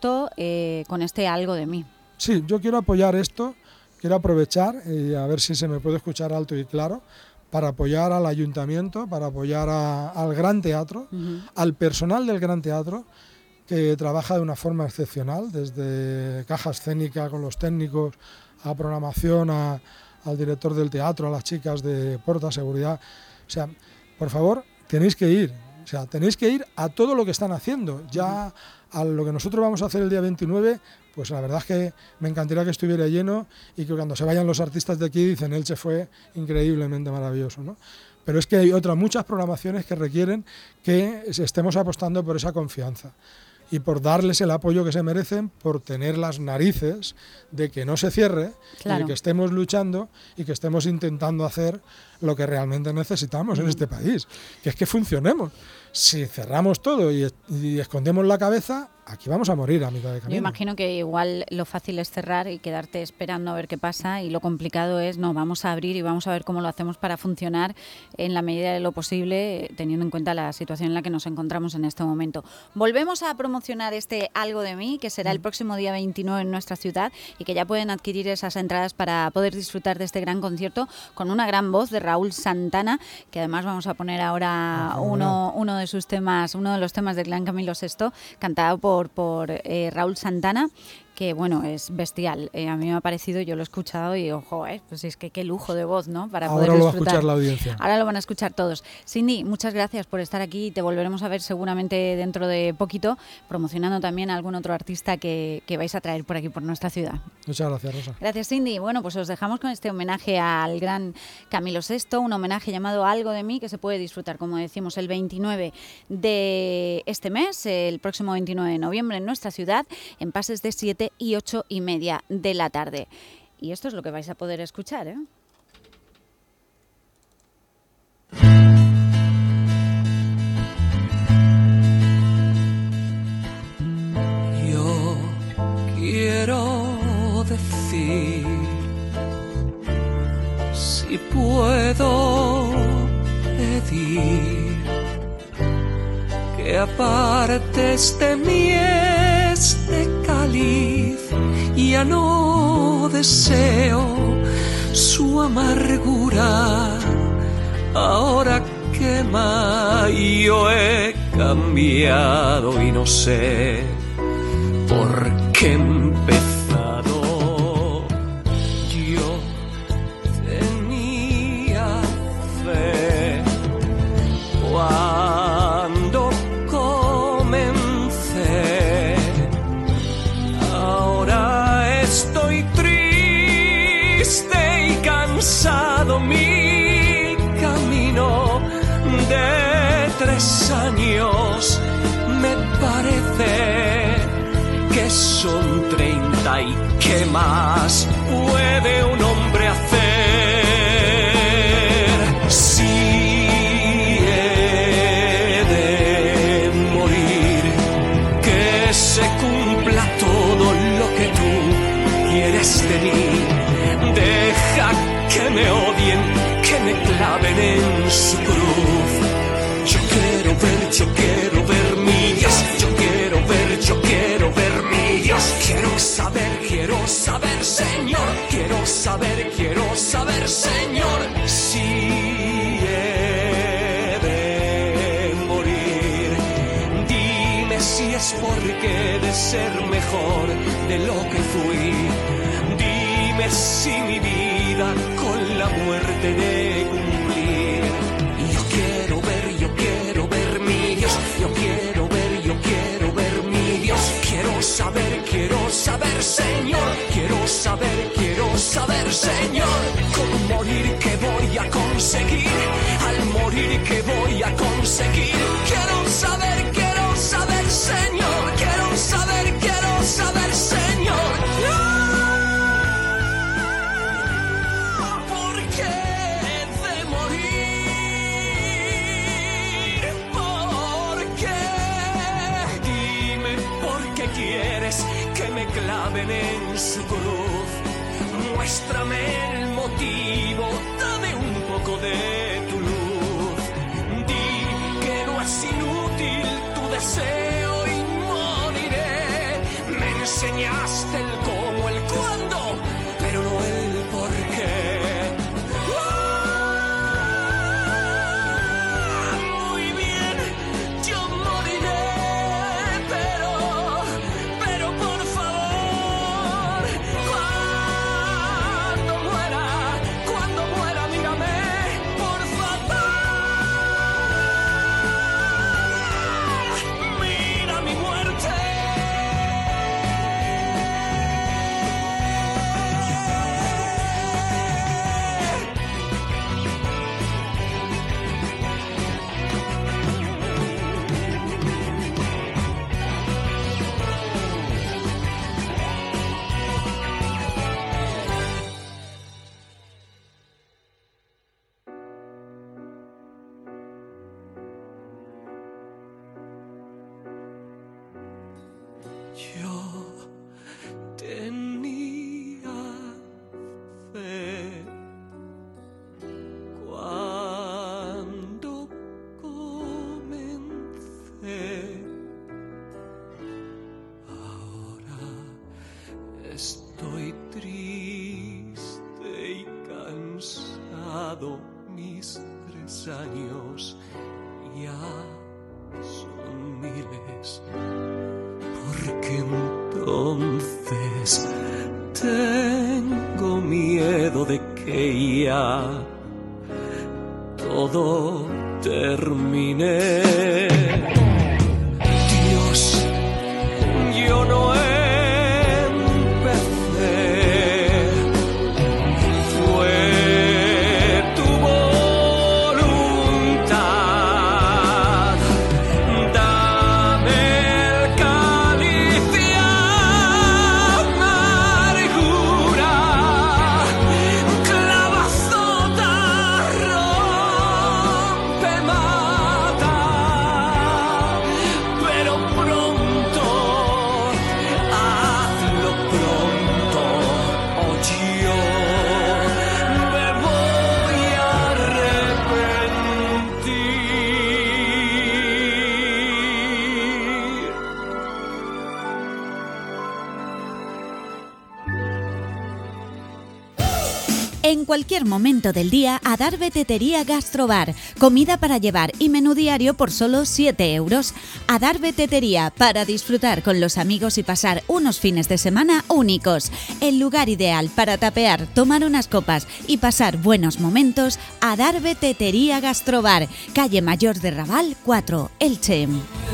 VI, con este Algo de mí. Sí, yo quiero apoyar esto, quiero aprovechar y a ver si se me puede escuchar alto y claro, para apoyar al ayuntamiento, para apoyar al Gran Teatro, al personal del Gran Teatro, que trabaja de una forma excepcional, desde caja escénica con los técnicos, a programación, al director del teatro, a las chicas de puerta, seguridad. O sea, por favor, tenéis que ir. O sea, tenéis que ir a todo lo que están haciendo. Ya a lo que nosotros vamos a hacer el día 29, pues la verdad es que me encantaría que estuviera lleno y que cuando se vayan los artistas de aquí dicen Elche fue increíblemente maravilloso, ¿no? Pero es que hay muchas programaciones que requieren que estemos apostando por esa confianza y por darles el apoyo que se merecen, por tener las narices de que no se cierre, claro, y de que estemos luchando y que estemos intentando hacer lo que realmente necesitamos en este país, que es que funcionemos. Si cerramos todo y escondemos la cabeza, aquí vamos a morir a mitad de camino. Yo imagino que igual lo fácil es cerrar y quedarte esperando a ver qué pasa, y lo complicado es, no, vamos a abrir y vamos a ver cómo lo hacemos para funcionar en la medida de lo posible, teniendo en cuenta la situación en la que nos encontramos en este momento. Volvemos a promocionar este Algo de mí, que será el próximo día 29 en nuestra ciudad, y que ya pueden adquirir esas entradas para poder disfrutar de este gran concierto con una gran voz de Raúl Santana, que además vamos a poner ahora uno de sus temas, uno de los temas del gran Camilo VI, cantado por Raúl Santana, que bueno, es bestial. A mí me ha parecido, yo lo he escuchado y ojo, pues es que qué lujo de voz, ¿no? Para ahora poder lo disfrutar. va a escuchar la audiencia. Ahora lo van a escuchar todos. Cindy, muchas gracias por estar aquí. Te volveremos a ver seguramente dentro de poquito, promocionando también a algún otro artista que vais a traer por aquí, por nuestra ciudad. Muchas gracias, Rosa. Gracias, Cindy. Bueno, pues os dejamos con este homenaje al gran Camilo VI, un homenaje llamado Algo de mí, que se puede disfrutar, como decimos, el 29 de este mes, el próximo 29 de noviembre en nuestra ciudad, en pases de 7 y 8:30 de la tarde. Y esto es lo que vais a poder escuchar, ¿eh? Yo quiero decir, si puedo pedir, que apartes de mí este cáliz, ya no deseo su amargura. Ahora quema, yo he cambiado y no sé por qué he empezado. Yo tenía fe cuando comencé. Ahora estoy triste y cansado. Mi camino de 3 años me parece que son 30, y qué más puede un hombre hacer. Si he de morir, que se cumpla todo lo que tú quieres de mí. Deja que me odien, que me claven en su cruz. Yo quiero ver mi Dios. Yo quiero ver mi Dios. Quiero saber, Señor. Quiero saber, Señor. Si he de morir, dime si es porque he de ser mejor de lo que fui. Dime si mi vida con la muerte de cumplir. Yo quiero ver mi Dios. Yo quiero ver mi Dios. Quiero saber, Señor. Quiero saber, Señor. Cómo morir, que voy a conseguir. Al morir, que voy a conseguir. Quiero saber, Señor. Quiero saber, Señor. ¿Por qué he de morir? claven en su cruz. Muéstrame el motivo, dame un poco de tu luz. Di que no es inútil tu deseo y moriré. Me enseñaste el cómo, el cuándo, pero no el por qué. Muy bien, yo moriré, pero por favor, cuando muera, mírame, por favor. Mira mi muerte. Yo tenía fe cuando comencé. Ahora estoy triste y cansado. Mis 3 años ya son miles. Porque entonces tengo miedo de que ya todo termine. Dios, yo no empecé, fue tu voluntad. Dame el cáliz de amargura, clava, azota, rompe, mata, pero pronto, hazlo pronto, o yo me voy a arrepentir. En cualquier momento del día, Adarve Tetería Gastrobar. Comida para llevar y menú diario por solo 7 euros. Adarve Tetería, para disfrutar con los amigos y pasar unos fines de semana únicos. El lugar ideal para tapear, tomar unas copas y pasar buenos momentos. Adarve Tetería Gastrobar. Calle Mayor de Raval 4, Elche.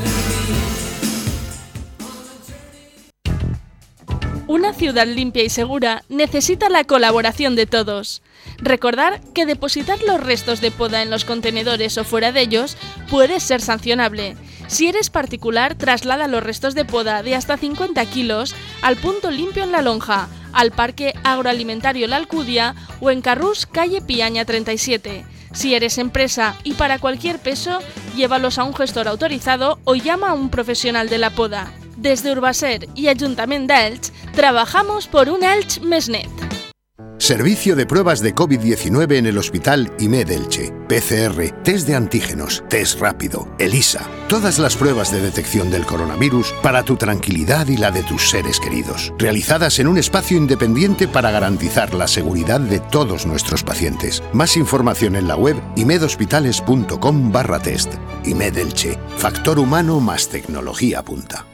Una ciudad limpia y segura necesita la colaboración de todos. Recordar que depositar los restos de poda en los contenedores o fuera de ellos puede ser sancionable. Si eres particular, traslada los restos de poda de hasta 50 kilos al punto limpio en La Lonja, al Parque Agroalimentario La Alcudia o en Carrús, calle Piaña 37. Si eres empresa y para cualquier peso, llévalos a un gestor autorizado o llama a un profesional de la poda. Desde Urbaser y Ayuntamiento de Elche, trabajamos por un Elche més net. Servicio de pruebas de COVID-19 en el Hospital IMED Elche. PCR, test de antígenos, test rápido, ELISA. Todas las pruebas de detección del coronavirus para tu tranquilidad y la de tus seres queridos. Realizadas en un espacio independiente para garantizar la seguridad de todos nuestros pacientes. Más información en la web imedhospitales.com/test. IMED Elche. Factor humano más tecnología punta.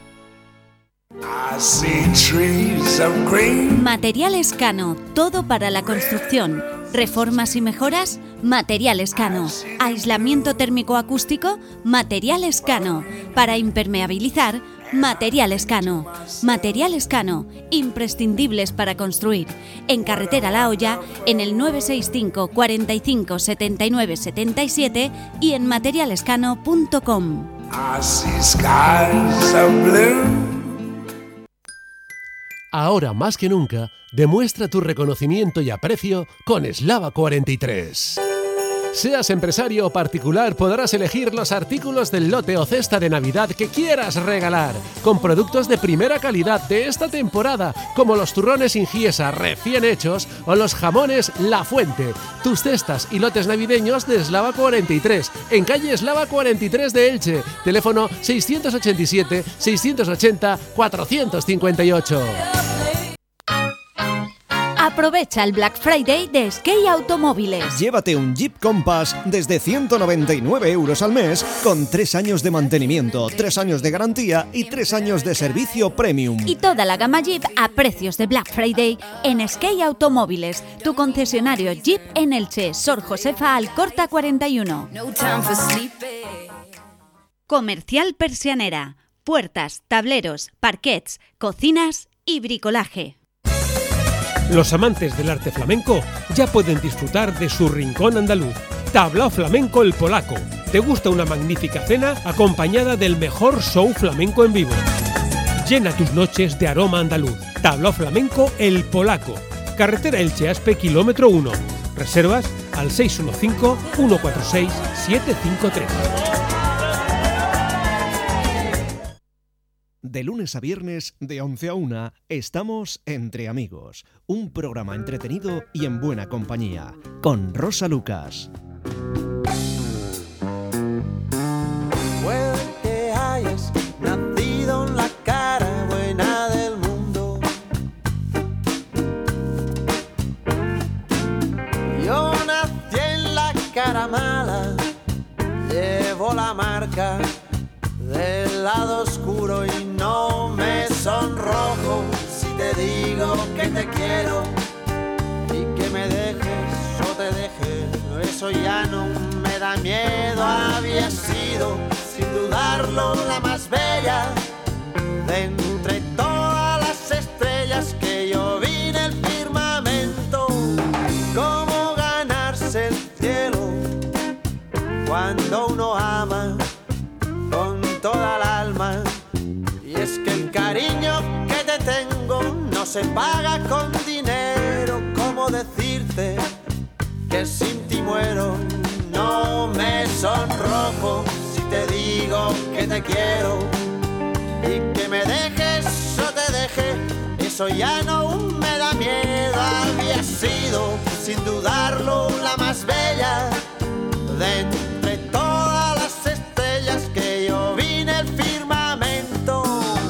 Materiales Cano, todo para la construcción. Reformas y mejoras, Materiales Cano. Aislamiento térmico acústico, Materiales Cano. Para impermeabilizar, Materiales Cano. Materiales Cano, imprescindibles para construir. En Carretera La Hoya, en el 965 45 79 77 y en materialescano.com. Ahora más que nunca, demuestra tu reconocimiento y aprecio con Eslava 43. Seas empresario o particular, podrás elegir los artículos del lote o cesta de Navidad que quieras regalar, con productos de primera calidad de esta temporada, como los turrones Ingiesa recién hechos o los jamones La Fuente. Tus cestas y lotes navideños de Eslava 43, en calle Eslava 43 de Elche. Teléfono 687 680 458. Aprovecha el Black Friday de Skate Automóviles. Llévate un Jeep Compass desde 199 euros al mes con 3 años de mantenimiento, 3 años de garantía y 3 años de servicio premium. Y toda la gama Jeep a precios de Black Friday en Skate Automóviles, tu concesionario Jeep en Elche, Sor Josefa Alcorta 41. Comercial Persianera. Puertas, tableros, parquets, cocinas y bricolaje. Los amantes del arte flamenco ya pueden disfrutar de su rincón andaluz. Tablao Flamenco El Polaco. ¿Te gusta una magnífica cena acompañada del mejor show flamenco en vivo? Llena tus noches de aroma andaluz. Tablao Flamenco El Polaco. Carretera Elche-Aspe, kilómetro 1. Reservas al 615-146-753. De lunes a viernes, de 11 a 1, estamos Entre Amigos, un programa entretenido y en buena compañía, con Rosa Lucas. Puede que hayas nacido en la cara buena del mundo. Yo nací en la cara mala, llevo la marca del lado oscuro y no me sonrojo si te digo que te quiero y que me dejes o te deje. Eso ya no me da miedo, había sido sin dudarlo la más bella de entre todas las estrellas que yo vi en el firmamento. Cómo ganarse el cielo cuando uno ama con toda el alma, y es que el cariño que te tengo no se paga con dinero. ¿Cómo decirte que sin ti muero? No me sonrojo si te digo que te quiero y que me dejes o te deje. Eso ya no me da miedo, había sido sin dudarlo la más bella de entre todas las estrellas que yo vi en el firmamento.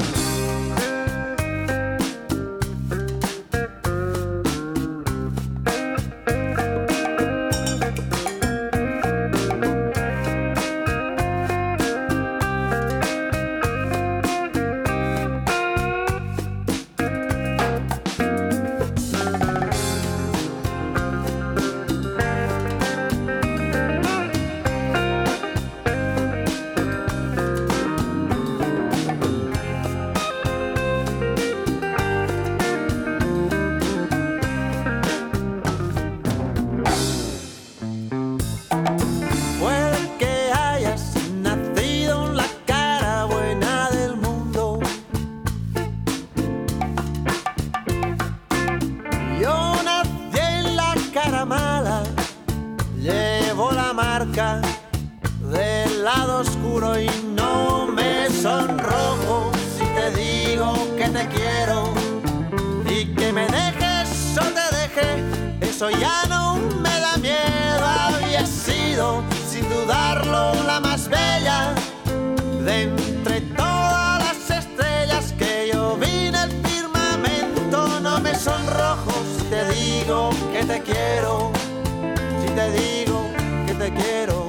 Del lado oscuro y no me sonrojo si te digo que te quiero y que me dejes o te deje. Eso ya no me da miedo, había sido sin dudarlo la más bella de entre todas las estrellas que yo vi en el firmamento. No me sonrojo si te digo que te quiero, si te digo que te quiero.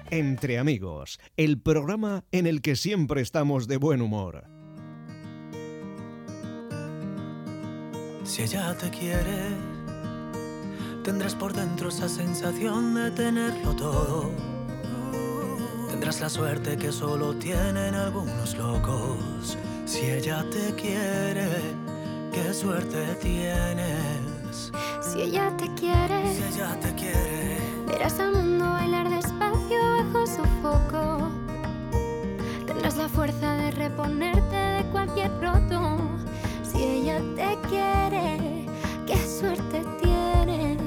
Entre Amigos, el programa en el que siempre estamos de buen humor. Si ella te quiere, tendrás por dentro esa sensación de tenerlo todo. Tendrás la suerte que solo tienen algunos locos. Si ella te quiere, qué suerte tienes. Si ella te quiere, si ella te quiere, verás al mundo bailar despacio bajo su foco. Tendrás la fuerza de reponerte de cualquier roto. Si ella te quiere, qué suerte tienes.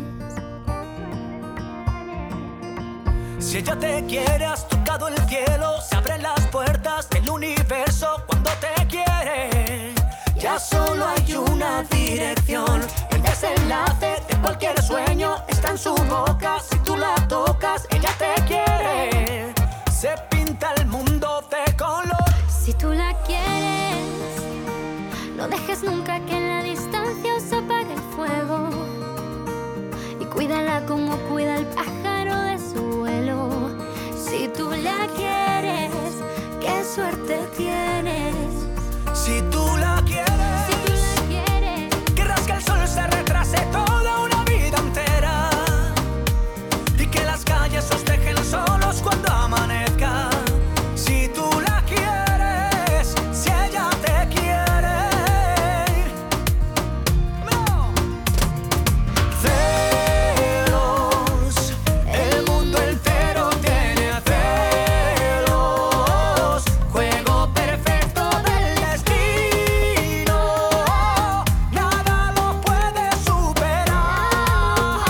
Si ella te quiere, has tocado el cielo. Se abren las puertas del universo cuando te quiere. Ya solo hay una dirección. El desenlace de cualquier sueño está en su boca. Si tú la tocas, ella te quiere. Se pinta el mundo de color. Si tú la quieres, no dejes nunca que en la distancia se apague el fuego. Y cuídala como cuida el pájaro de su vuelo. Si tú la quieres, qué suerte tienes. Si tú la quieres, querrás que el sol se retrase toda una vida entera. Y que las calles os dejen solos cuando amanezca. Si tú la quieres, si ella te quiere. No. Celos, el mundo entero tiene celos. Juego perfecto del destino. Nada lo puede superar.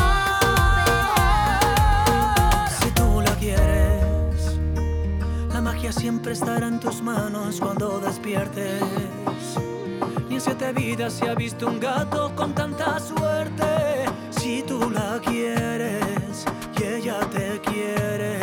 Si tú la quieres, la magia siempre estará en tus manos cuando despiertes. Ni en 7 vidas se ha visto un gato con tanta suerte. Si tú la quieres y ella te quiere.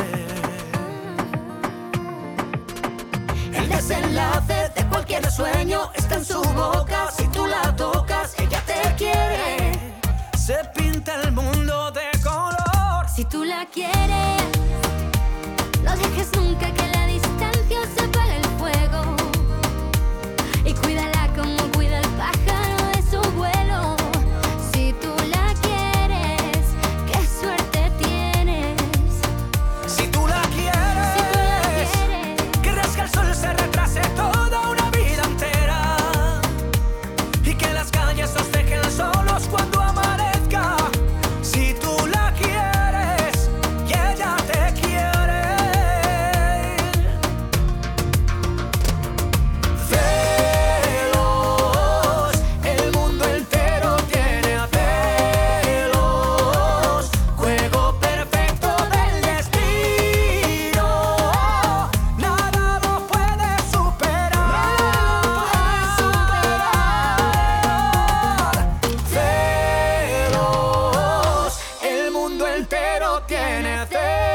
El desenlace de cualquier sueño está en su boca. Si tú la tocas, ella te quiere. Se pinta el mundo de color. Si tú la quieres, no dejes nunca que en la distancia se apague el fuego. Y cuídala como cuida el pájaro de su vuelo. Si tú la quieres, qué suerte tienes. Si tú la quieres, querrás que el sol se retrase toda una vida entera. Y que las calles os dejen solos cuando amanezca. Si tú la quieres y ella te quiere. Celos, el mundo entero tiene celos. Juego perfecto del destino. Nada lo puede superar. Celos, el mundo entero tiene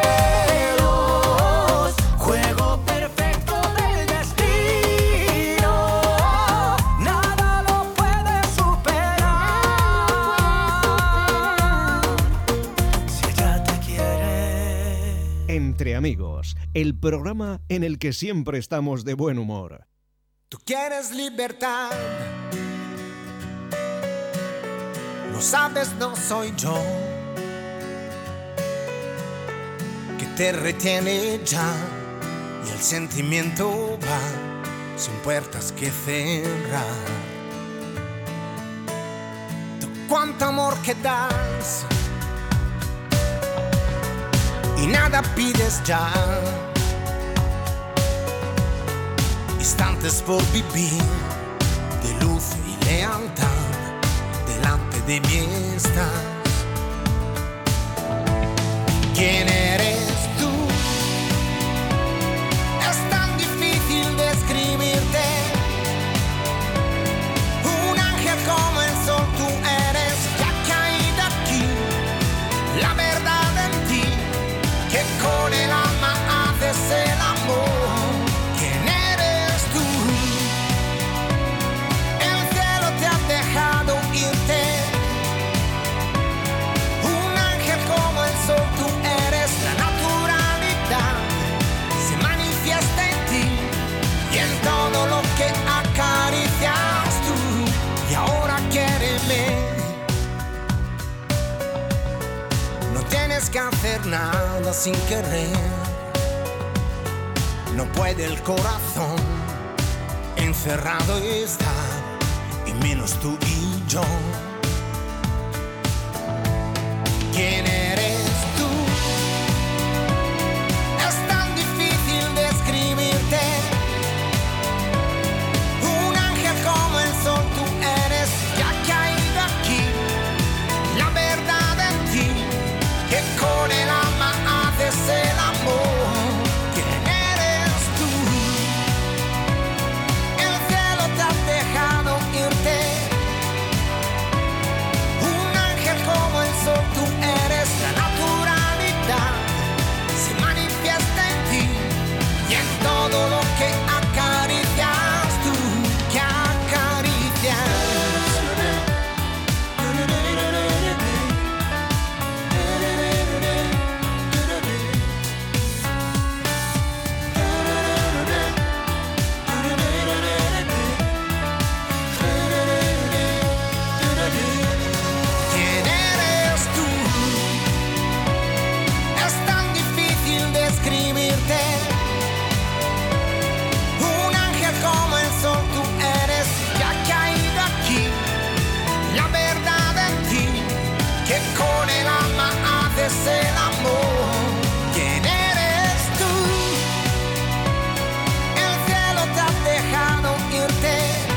celos. Juego perfecto del destino. Nada lo puede superar. Si ella te quiere. Entre Amigos, el programa en el que siempre estamos de buen humor. Tú quieres libertad. Lo sabes, no soy yo que te retiene ya. Y el sentimiento va sin puertas que cerrar. Tú cuánto amor que das y nada pides ya. Instantes por vivir de luz y lealtad delante de mí estás. ¿Quién eres tú? Es tan difícil describirte. Un ángel como el sol tú eres. Que ha caído aquí la verdad en ti, que con el alma haces el amor. ¿Quién eres tú? El cielo te ha dejado irte. Un ángel como el sol tú eres. que hacer nada sin querer. No puede el corazón, encerrado está, y menos tú y yo. ¿Quién eres tú? Es tan difícil describirte. Un ángel como el sol tú eres, que ha caído aquí. La verdad en ti, que con el alma haces el amor. ¿Quién eres tú? El cielo te ha dejado irte. Un ángel como el sol tú eres, la naturalidad se manifiesta en ti y en todo lo que acaricias tú, que acaricias. ¿Quién eres tú? Es tan difícil describirte. Un ángel como el sol tú eres, que ha caído aquí. La verdad en ti, que con el alma haces el amor. ¿Quién eres tú? El cielo te ha dejado irte.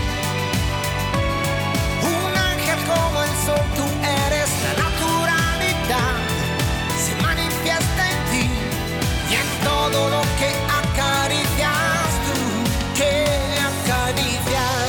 Un ángel como el sol tú eres, la naturalidad se manifiesta en ti y en todo lo que acaricias tú, que acaricias.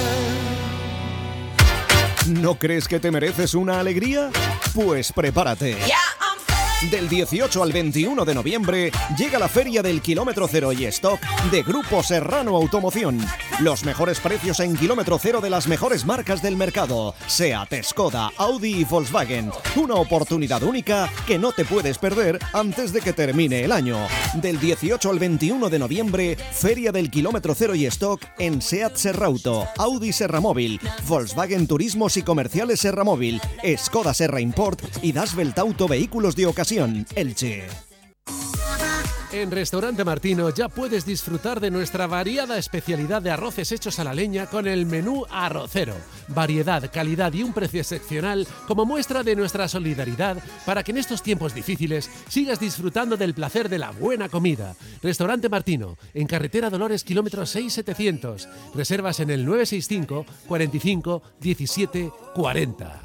¿No crees que te mereces una alegría? Pues prepárate. Del 18 al 21 de noviembre llega la Feria del Kilómetro Cero y Stock de Grupo Serrano Automoción. Los mejores precios en kilómetro cero de las mejores marcas del mercado: SEAT, Skoda, Audi y Volkswagen. Una oportunidad única que no te puedes perder antes de que termine el año. Del 18 al 21 de noviembre, Feria del Kilómetro Cero y Stock en SEAT Serrauto, Audi Serramóvil, Volkswagen Turismos y Comerciales Serramóvil, Skoda Serra Import y Das Belt Auto Vehículos de Ocasión, Elche. En Restaurante Martino ya puedes disfrutar de nuestra variada especialidad de arroces hechos a la leña con el menú arrocero. Variedad, calidad y un precio excepcional como muestra de nuestra solidaridad para que en estos tiempos difíciles sigas disfrutando del placer de la buena comida. Restaurante Martino, en Carretera Dolores, kilómetro 6700. Reservas en el 965 45 17 40.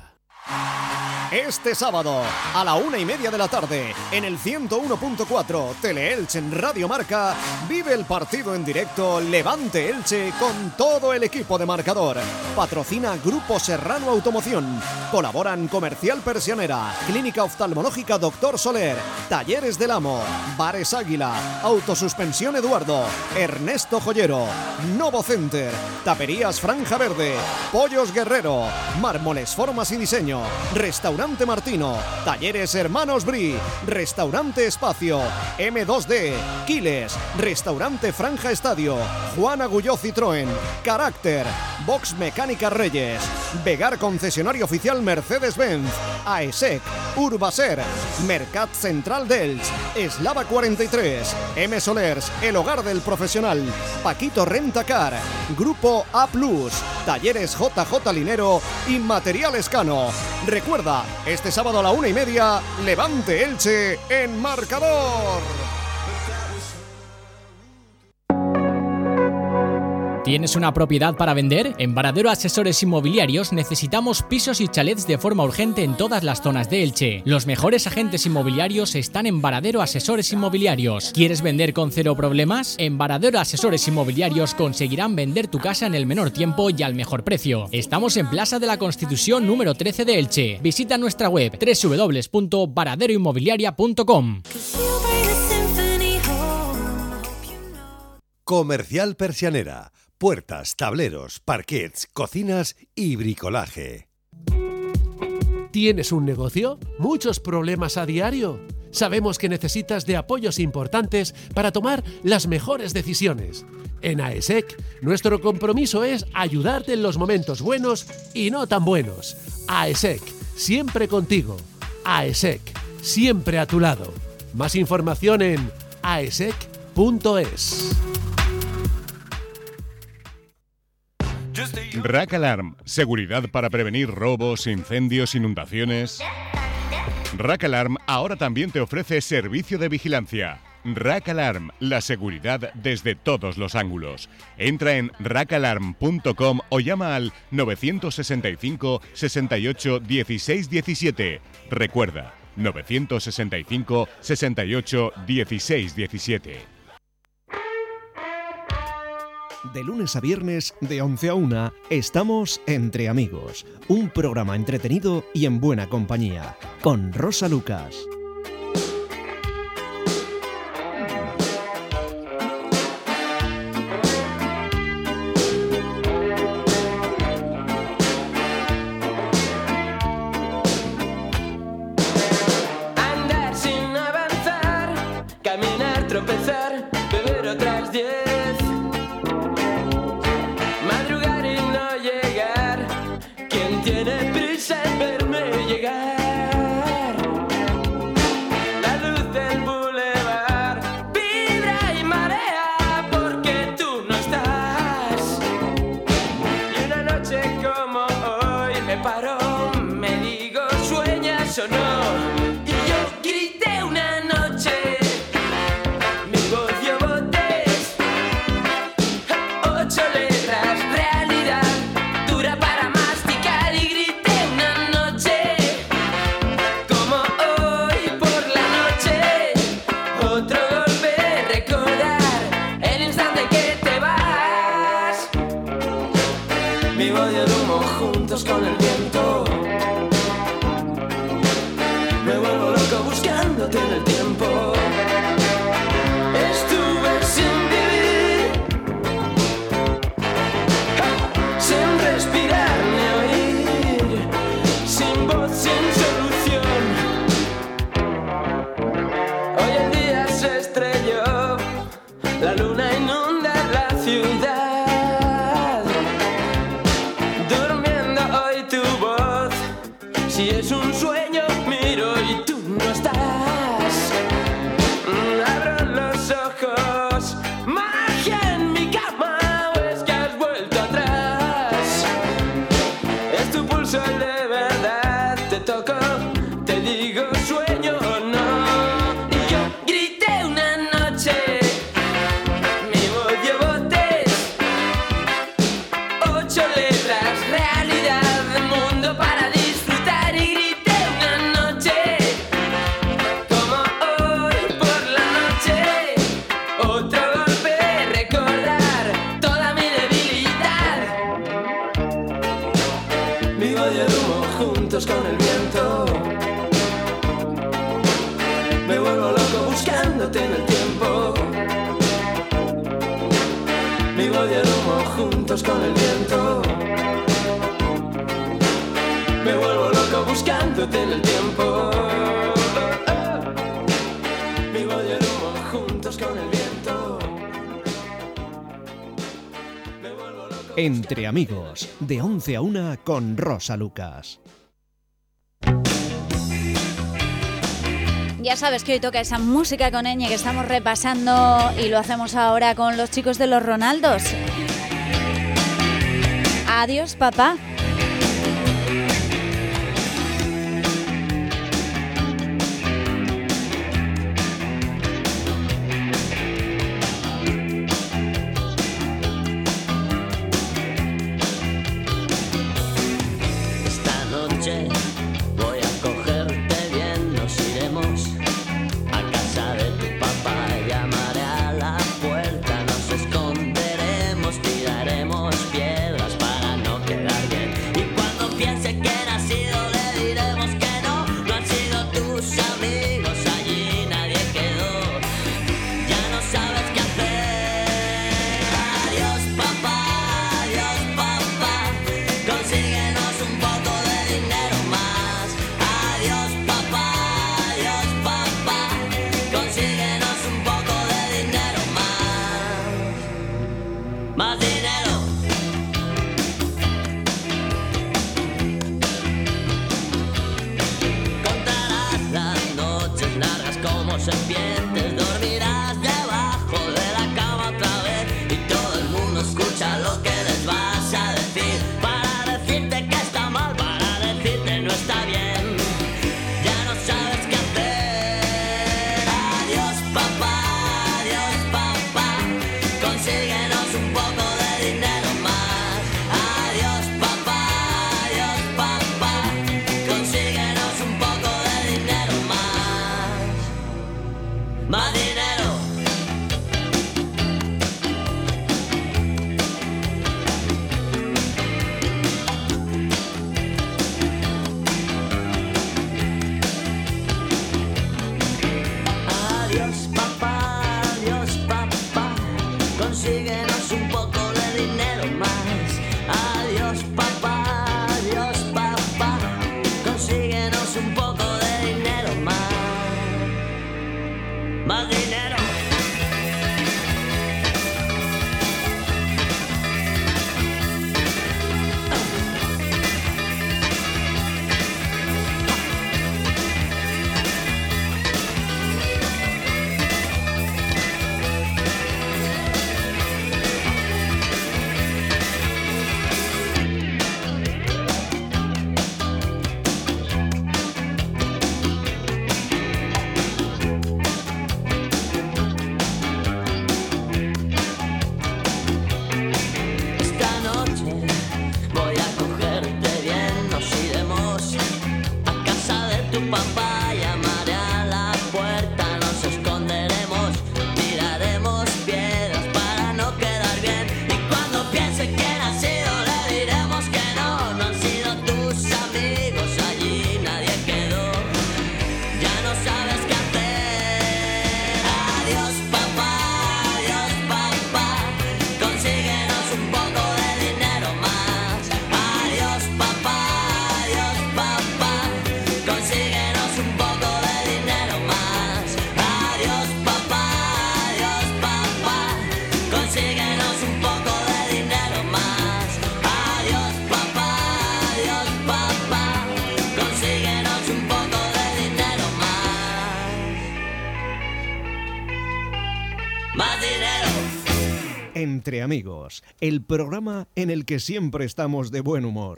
Este sábado, a la 1:30 de la tarde, en el 101.4 Teleelch en Radio Marca, vive el partido en directo Levante Elche con todo el equipo de Marcador. Patrocina Grupo Serrano Automoción. Colaboran Comercial Persianera, Clínica Oftalmológica Dr. Soler, Talleres del Amo, Bares Águila, Autosuspensión Eduardo, Ernesto Joyero, Novo Center, Taperías Franja Verde, Pollos Guerrero, Mármoles Formas y Diseño, Restaurante Martino, Talleres Hermanos Bri, Restaurante Espacio, M2D, Quiles, Restaurante Franja Estadio, Juan Agulló Citroën, Carácter, Box Mecánica Reyes, Vegar Concesionario Oficial Mercedes-Benz, AESEC, Urbaser, Mercat Central d'Elx, Eslava 43, M Solers, El Hogar del Profesional, Paquito Rentacar, Grupo A+, Talleres JJ Linero y Material Escano. Recuerda, este sábado a la 1:30, Levante Elche en Marcador. ¿Tienes una propiedad para vender? En Varadero Asesores Inmobiliarios necesitamos pisos y chalets de forma urgente en todas las zonas de Elche. Los mejores agentes inmobiliarios están en Varadero Asesores Inmobiliarios. ¿Quieres vender con cero problemas? En Varadero Asesores Inmobiliarios conseguirán vender tu casa en el menor tiempo y al mejor precio. Estamos en Plaza de la Constitución número 13 de Elche. Visita nuestra web www.varaderoinmobiliaria.com. Comercial Persianera. Puertas, tableros, parquets, cocinas y bricolaje. ¿Tienes un negocio? ¿Muchos problemas a diario? Sabemos que necesitas de apoyos importantes para tomar las mejores decisiones. En AESEC, nuestro compromiso es ayudarte en los momentos buenos y no tan buenos. AESEC, siempre contigo. AESEC, siempre a tu lado. Más información en aesec.es. Rack Alarm, seguridad para prevenir robos, incendios, inundaciones. Rack Alarm ahora también te ofrece servicio de vigilancia. Rack Alarm, la seguridad desde todos los ángulos. Entra en rackalarm.com o llama al 965 68 16 17. Recuerda, 965 68 16 17. De lunes a viernes, de 11 a 1, estamos Entre Amigos, un programa entretenido y en buena compañía, con Rosa Lucas. Andar sin avanzar, caminar, tropezar, beber otras 10. Madrugar y no llegar, ¿quién tiene prisa en verme llegar? La luz del bulevar vibra y marea porque tú no estás. Y una noche como hoy me paro, me digo, ¿sueñas o no? Y yo grité una noche, mi voz dio botes, 8 letras, realidad dura para masticar. Y grité una noche como hoy por la noche, otro golpe, recordar el instante que te vas. Mi bodio de humo juntos con el viento, me vuelvo loco buscándote en el tiempo. Estuve sin vivir, sin respirar ni oír, sin voz, sin solución. Hoy el día se estrelló, la luna inunda la ciudad. Durmiendo hoy tu voz, si es un sueño miro y tú no estás. Abro los ojos, magia en mi cama, o es que has vuelto atrás. Es tu pulso de verdad, te toco, te digo sueño o no. Y yo grité una noche, mi voz dio botes, 8 letras, realidad, mundo para disfrutar. Y grité una noche como hoy por la noche, otro golpe, recordar toda mi debilidad. Mi bodio de humo juntos con el viento, me vuelvo loco buscándote en el tiempo. Mi bodio de humo juntos con el viento, me vuelvo loco buscándote en el tiempo. Mi bodio de humo juntos con el viento, me vuelvo loco. Entre Amigos, de 11 a 1 con Rosa Lucas. Ya sabes que hoy toca esa música con ñ que estamos repasando y lo hacemos ahora con los chicos de los Ronaldos. Adiós, papá. Esta noche voy a cogerte bien, nos iremos a casa de tu papá, llamaré a la puerta, nos esconderemos, tiraremos piedras para no quedar bien. más dinero. Entre amigos, el programa en el que siempre estamos de buen humor.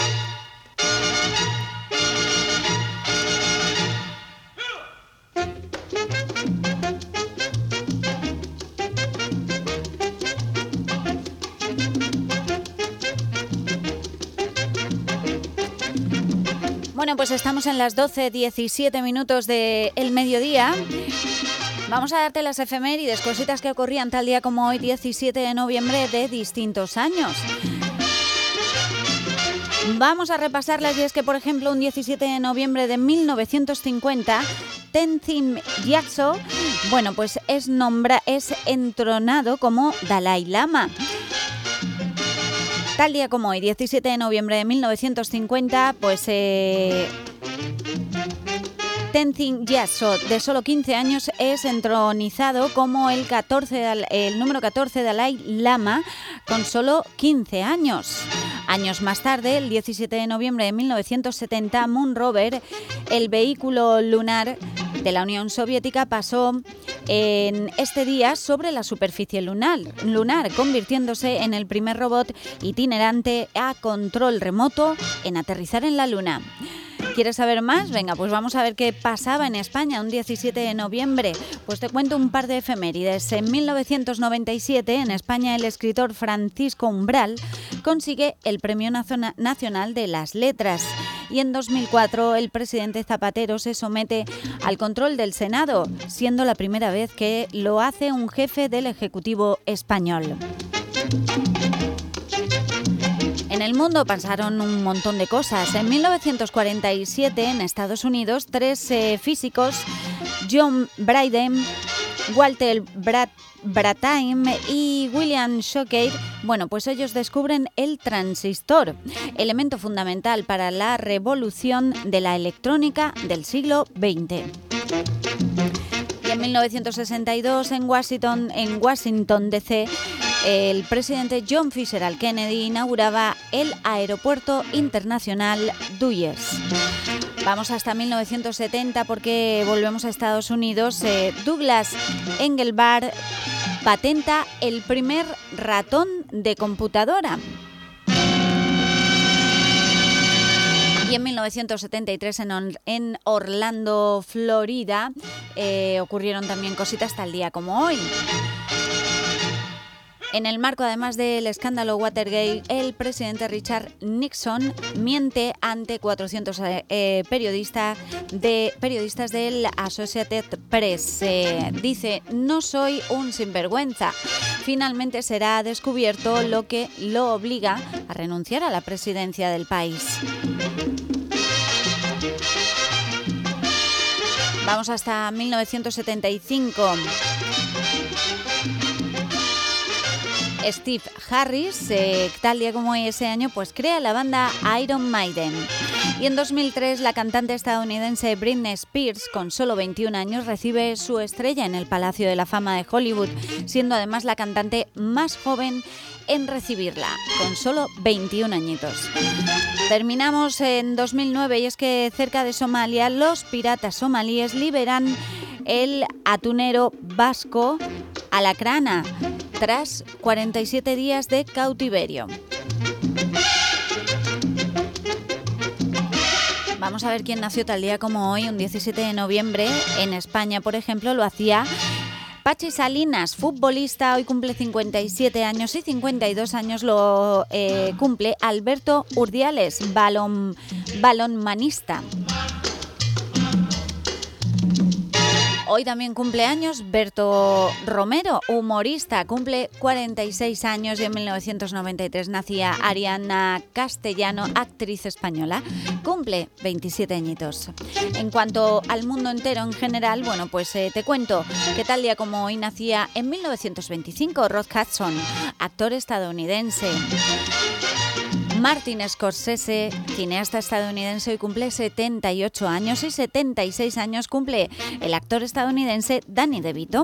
Bueno, pues estamos en las 12:17 minutos del mediodía. Vamos a darte las efemérides, cositas que ocurrían tal día como hoy, 17 de noviembre de distintos años. Vamos a repasarlas y es que, por ejemplo, un 17 de noviembre de 1950, Tenzin Gyatso, bueno, pues es entronado como Dalai Lama. Tal día como hoy, 17 de noviembre de 1950, pues Tenzin Gyatso, de solo 15 años, es entronizado como el número 14 Dalai Lama, con solo 15 años. Años más tarde, el 17 de noviembre de 1970, Moon Rover, el vehículo lunar de la Unión Soviética, pasó en este día sobre la superficie lunar, convirtiéndose en el primer robot itinerante a control remoto en aterrizar en la Luna. ¿Quieres saber más? Venga, pues vamos a ver qué pasaba en España un 17 de noviembre. Pues te cuento un par de efemérides. En 1997, en España, el escritor Francisco Umbral consigue el Premio Nacional de las Letras. Y en 2004, el presidente Zapatero se somete al control del Senado, siendo la primera vez que lo hace un jefe del Ejecutivo español. En el mundo pasaron un montón de cosas. En 1947, en Estados Unidos, 3 físicos, John Bradley, Walter Brattain y William Shockley, bueno, pues ellos descubren el transistor, elemento fundamental para la revolución de la electrónica del siglo XX. Y en 1962, en Washington D.C., el presidente John F. Kennedy inauguraba el Aeropuerto Internacional Dulles. Vamos hasta 1970 porque volvemos a Estados Unidos. Douglas Engelbart patenta el primer ratón de computadora. Y en 1973 en Orlando, Florida, ocurrieron también cositas tal día como hoy. En el marco, además del escándalo Watergate, el presidente Richard Nixon miente ante 400 periodistas del Associated Press. Dice: no soy un sinvergüenza. Finalmente será descubierto, lo que lo obliga a renunciar a la presidencia del país. Vamos hasta 1975. Steve Harris, tal día como hoy ese año, pues crea la banda Iron Maiden. Y en 2003 la cantante estadounidense Britney Spears, con solo 21 años, recibe su estrella en el Palacio de la Fama de Hollywood, siendo además la cantante más joven en recibirla, con solo 21 añitos. Terminamos en 2009 y es que cerca de Somalia los piratas somalíes liberan el atunero vasco Alacrana tras 47 días de cautiverio. Vamos a ver quién nació tal día como hoy, un 17 de noviembre. En España, por ejemplo, lo hacía Pachi Salinas, futbolista, hoy cumple 57 años y 52 años lo cumple Alberto Urdiales, balonmanista. Hoy también cumple años Berto Romero, humorista, cumple 46 años y en 1993 nacía Ariana Castellano, actriz española, cumple 27 añitos. En cuanto al mundo entero en general, bueno, pues te cuento que tal día como hoy nacía en 1925 Rod Hudson, actor estadounidense. Martin Scorsese, cineasta estadounidense, hoy cumple 78 años y 76 años cumple el actor estadounidense Danny DeVito.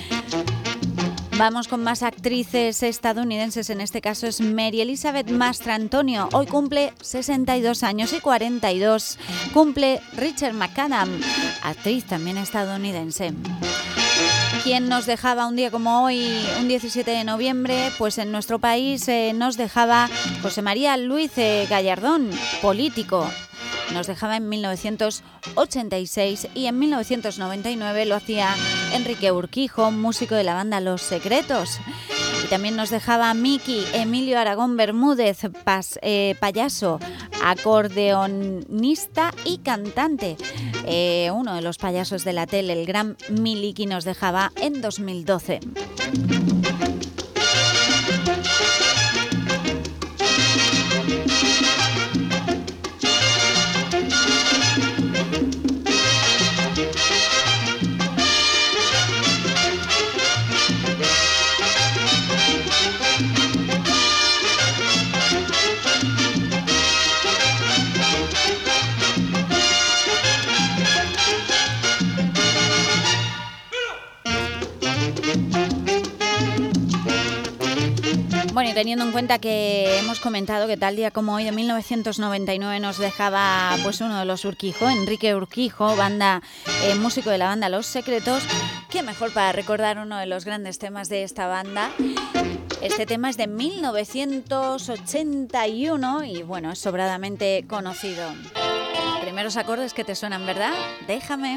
Vamos con más actrices estadounidenses, en este caso es Mary Elizabeth Mastrantonio, hoy cumple 62 años y 42 cumple Rachel McAdams, actriz también estadounidense. ¿Quién nos dejaba un día como hoy, un 17 de noviembre? Pues en nuestro país nos dejaba José María Luis Gallardón, político. Nos dejaba en 1986 y en 1999 lo hacía Enrique Urquijo, músico de la banda Los Secretos. Y también nos dejaba Miki Emilio Aragón Bermúdez, payaso, acordeonista y cantante. Uno de los payasos de la tele, el gran Miliki, nos dejaba en 2012. Bueno, y teniendo en cuenta que hemos comentado que tal día como hoy de 1999 nos dejaba pues uno de los Urquijo, Enrique Urquijo, músico de la banda Los Secretos, qué mejor para recordar uno de los grandes temas de esta banda. Este tema es de 1981 y bueno, es sobradamente conocido. Primeros acordes que te suenan, ¿verdad? Déjame.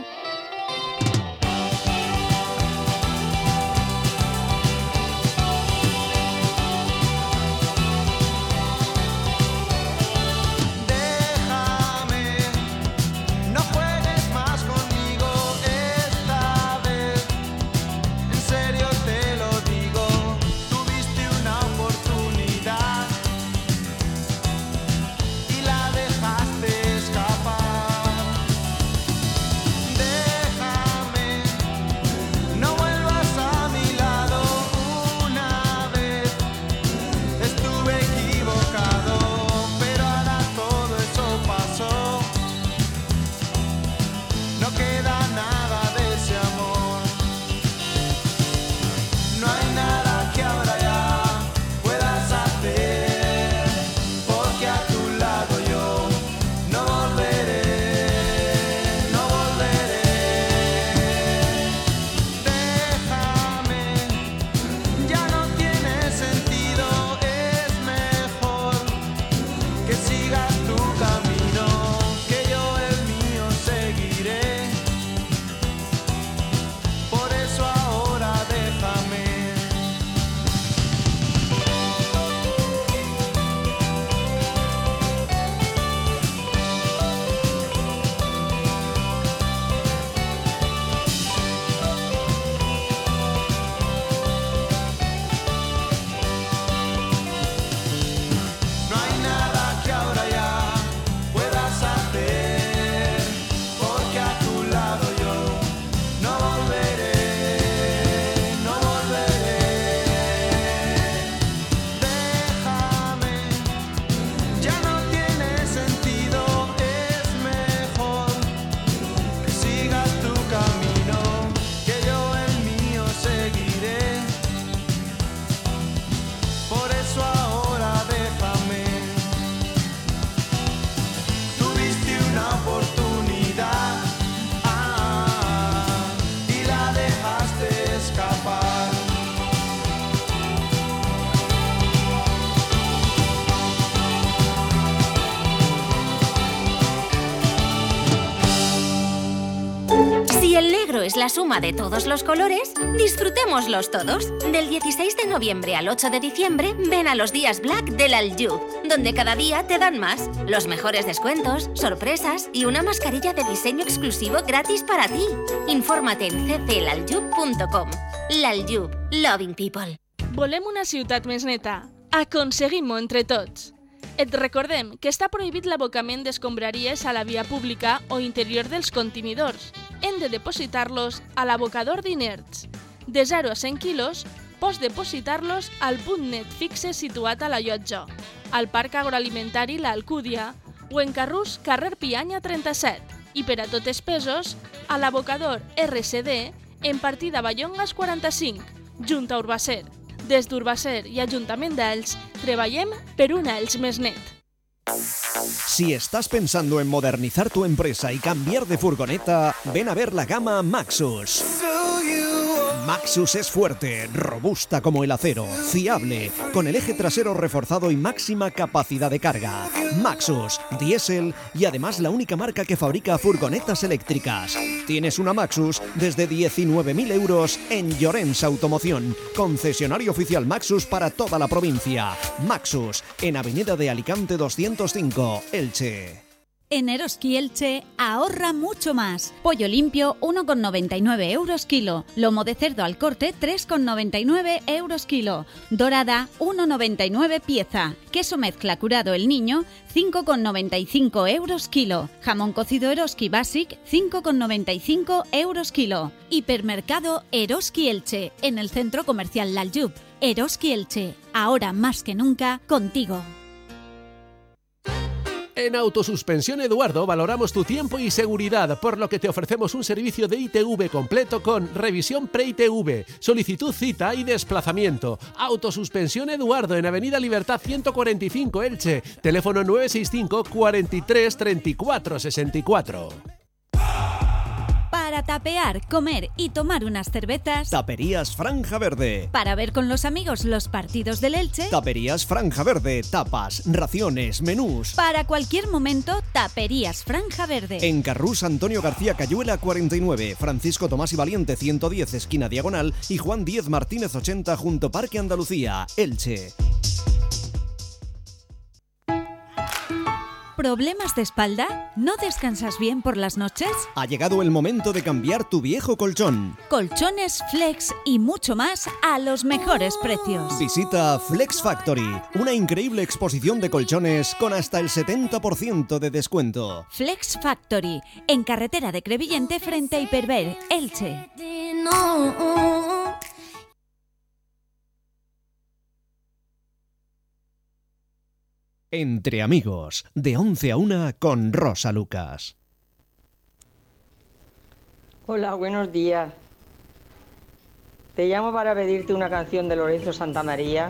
Es la suma de todos los colores, disfrutémoslos todos. Del 16 de noviembre al 8 de diciembre, ven a los días Black del Aljub, donde cada día te dan más. Los mejores descuentos, sorpresas y una mascarilla de diseño exclusivo gratis para ti. Infórmate en cclaljub.com. L'Aljub, loving people. Volem una ciutat més neta. Aconseguim-ho entre tots. Et recordem que està prohibit l'abocament d'escombraries a la via pública o interior dels contenidors. Hem de depositar-los a l'abocador d'inerts. De 0 a 100 quilos, pots depositar-los al punt net fixe situat a la llotja, al Parc Agroalimentari l'Alcúdia o en Carrús, carrer Pianya 37, i per a totes pesos, a l'abocador RCD en partida Ballongas 45, junt a Urbacer. Des d'Urbacer i Ajuntament d'Elx, treballem per un Elx més net. Si estás pensando en modernizar tu empresa y cambiar de furgoneta, ven a ver la gama Maxus. Maxus es fuerte, robusta como el acero, fiable, con el eje trasero reforzado y máxima capacidad de carga. Maxus, diésel y además la única marca que fabrica furgonetas eléctricas. Tienes una Maxus desde 19.000 euros en Llorens Automoción, concesionario oficial Maxus para toda la provincia. Maxus, en Avenida de Alicante 205, Elche. En Eroski Elche ahorra mucho más. Pollo limpio 1,99 euros kilo. Lomo de cerdo al corte 3,99 euros kilo. Dorada 1,99 pieza. Queso mezcla curado El Niño 5,95 euros kilo. Jamón cocido Eroski Basic 5,95 euros kilo. Hipermercado Eroski Elche en el centro comercial Laljub. Eroski Elche, ahora más que nunca contigo. En Autosuspensión Eduardo valoramos tu tiempo y seguridad, por lo que te ofrecemos un servicio de ITV completo con revisión pre-ITV, solicitud, cita y desplazamiento. Autosuspensión Eduardo en Avenida Libertad 145 Elche, teléfono 965 43 34 64. Para tapear, comer y tomar unas cervezas. Taperías Franja Verde. Para ver con los amigos los partidos del Elche. Taperías Franja Verde, tapas, raciones, menús. Para cualquier momento, Taperías Franja Verde. En Carrús Antonio García Cayuela 49, Francisco Tomás y Valiente 110 esquina Diagonal y Juan Díez Martínez 80 junto Parque Andalucía, Elche. ¿Problemas de espalda? ¿No descansas bien por las noches? Ha llegado el momento de cambiar tu viejo colchón. Colchones, flex y mucho más a los mejores precios. Visita Flex Factory, una increíble exposición de colchones con hasta el 70% de descuento. Flex Factory, en carretera de Crevillente frente a Hiperver, Elche. Entre amigos, de 11 a 1 con Rosa Lucas. Hola, buenos días. Te llamo para pedirte una canción de Lorenzo Santamaría,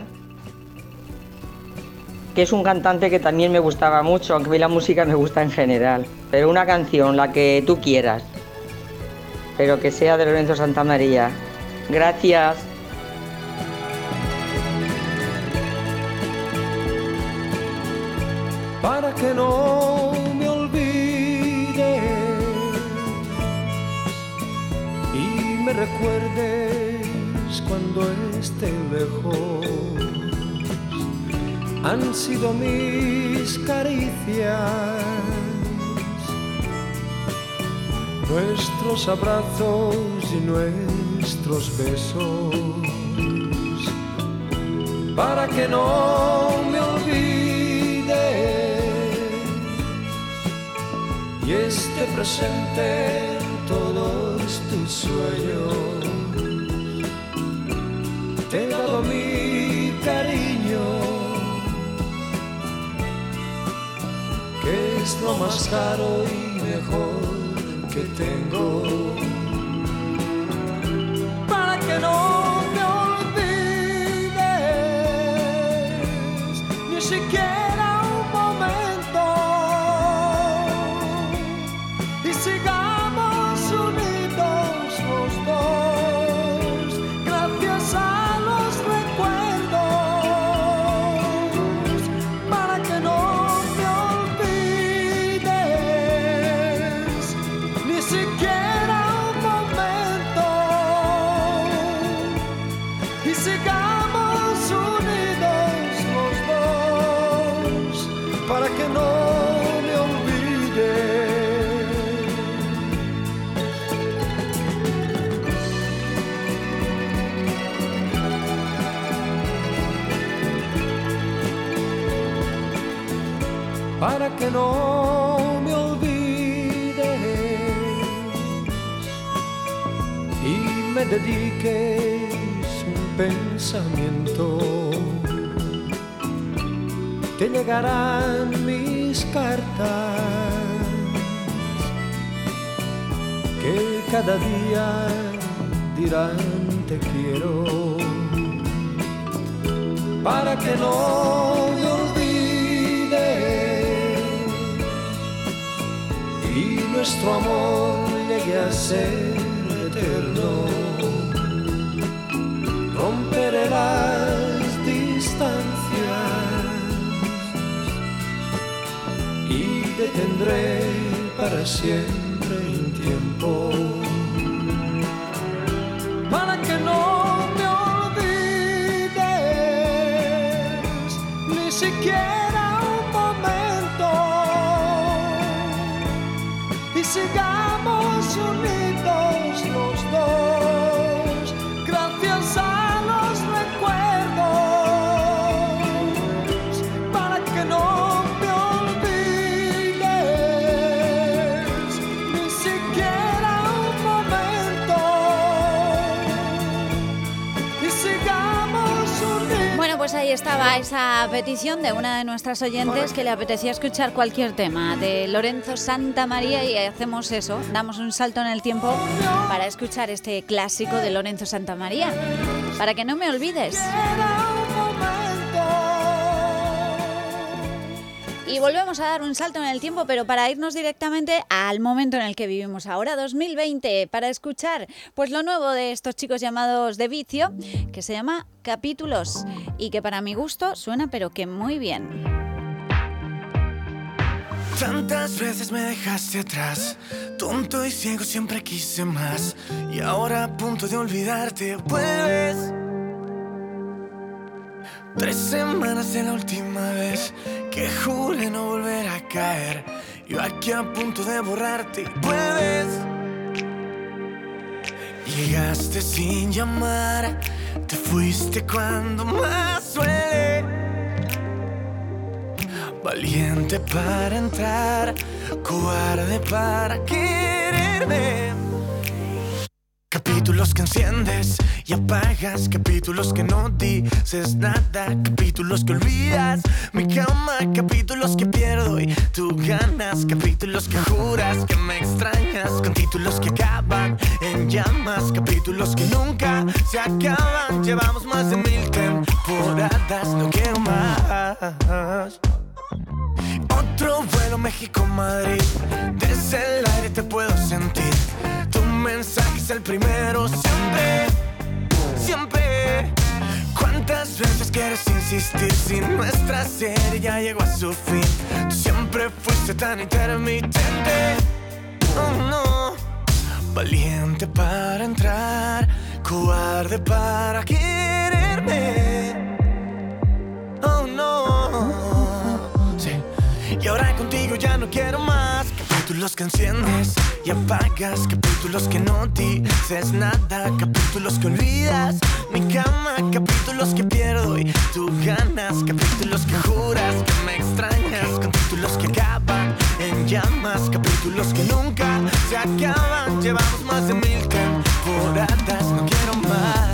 que es un cantante que también me gustaba mucho, aunque a mí la música me gusta en general. Pero una canción, la que tú quieras, pero que sea de Lorenzo Santamaría. Gracias. Para que no me olvides y me recuerdes cuando esté lejos. Han sido mis caricias, nuestros abrazos y nuestros besos. Para que no me olvides y esté presente en todos tus sueños. Te he dado mi cariño, que es lo más caro y mejor que tengo. Para que no me olvides, ni siquiera un momento, y sigamos unidos los dos, gracias a los recuerdos. Para que no me olvides, ni siquiera un momento, y sigamos unidos los dos, para que no me olvides. Para que no me olvides y me dediques un pensamiento. Te llegarán mis cartas, que cada día dirán te quiero. Para que no me olvides y nuestro amor llegue a ser eterno. siempre un tiempo para que no me olvides ni siquiera un momento y sigamos unidos los dos gracias a los recuerdos para que no me olvides ni siquiera un momento y sigamos unidos. Bueno, pues ahí estaba esa petición de una de nuestras oyentes que le apetecía escuchar cualquier tema de Lorenzo Santamaría y hacemos eso, damos un salto en el tiempo para escuchar este clásico de Lorenzo Santamaría, para que no me olvides. Y volvemos a dar un salto en el tiempo, pero para irnos directamente al momento en el que vivimos ahora, 2020, para escuchar pues lo nuevo de estos chicos llamados De Vicio, que se llama Capítulos, y que para mi gusto suena pero que muy bien. Tantas veces me dejaste atrás, tonto y ciego siempre quise más, y ahora a punto de olvidarte vuelves. 3 semanas de la última vez que juré no volver a caer, yo aquí a punto de borrarte y vuelves. Llegaste sin llamar, te fuiste cuando más duele. Valiente para entrar, cobarde para quererme. Capítulos que enciendes y apagas, capítulos que no dices nada, capítulos que olvidas mi cama, capítulos que pierdo y tú ganas, capítulos que juras que me extrañas, con títulos que acaban en llamas, capítulos que nunca se acaban. Llevamos más de 1000 temporadas, no quiero más. Otro vuelo México-Madrid, desde el aire te puedo sentir. Tu mensaje es el primero siempre, siempre. ¿Cuántas veces quieres insistir si nuestra serie ya llegó a su fin? Tú siempre fuiste tan intermitente, oh no. Valiente para entrar, cobarde para quererme, oh no. Sí. Y ahora contigo ya no quiero más. Capítulos que enciendes y apagas, capítulos que no dices nada, capítulos que olvidas mi cama, capítulos que pierdo y tú ganas, capítulos que juras que me extrañas, con títulos que acaban en llamas, capítulos que nunca se acaban. Llevamos más de 1000 temporadas, no quiero más.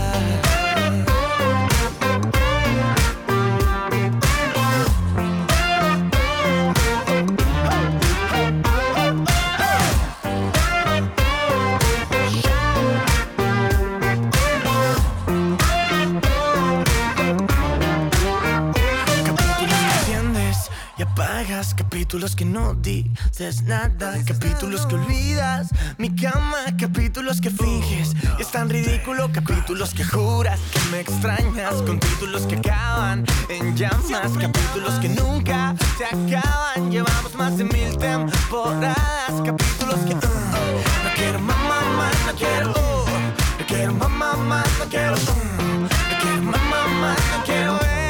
Capítulos que no dices nada, capítulos que olvidas mi cama, capítulos que finges y es tan ridículo, capítulos que juras que me extrañas, con títulos que acaban en llamas, capítulos que nunca se acaban. Llevamos más de 1000 temporadas, capítulos que no quiero más, no quiero, no quiero más, no quiero, no quiero más, no quiero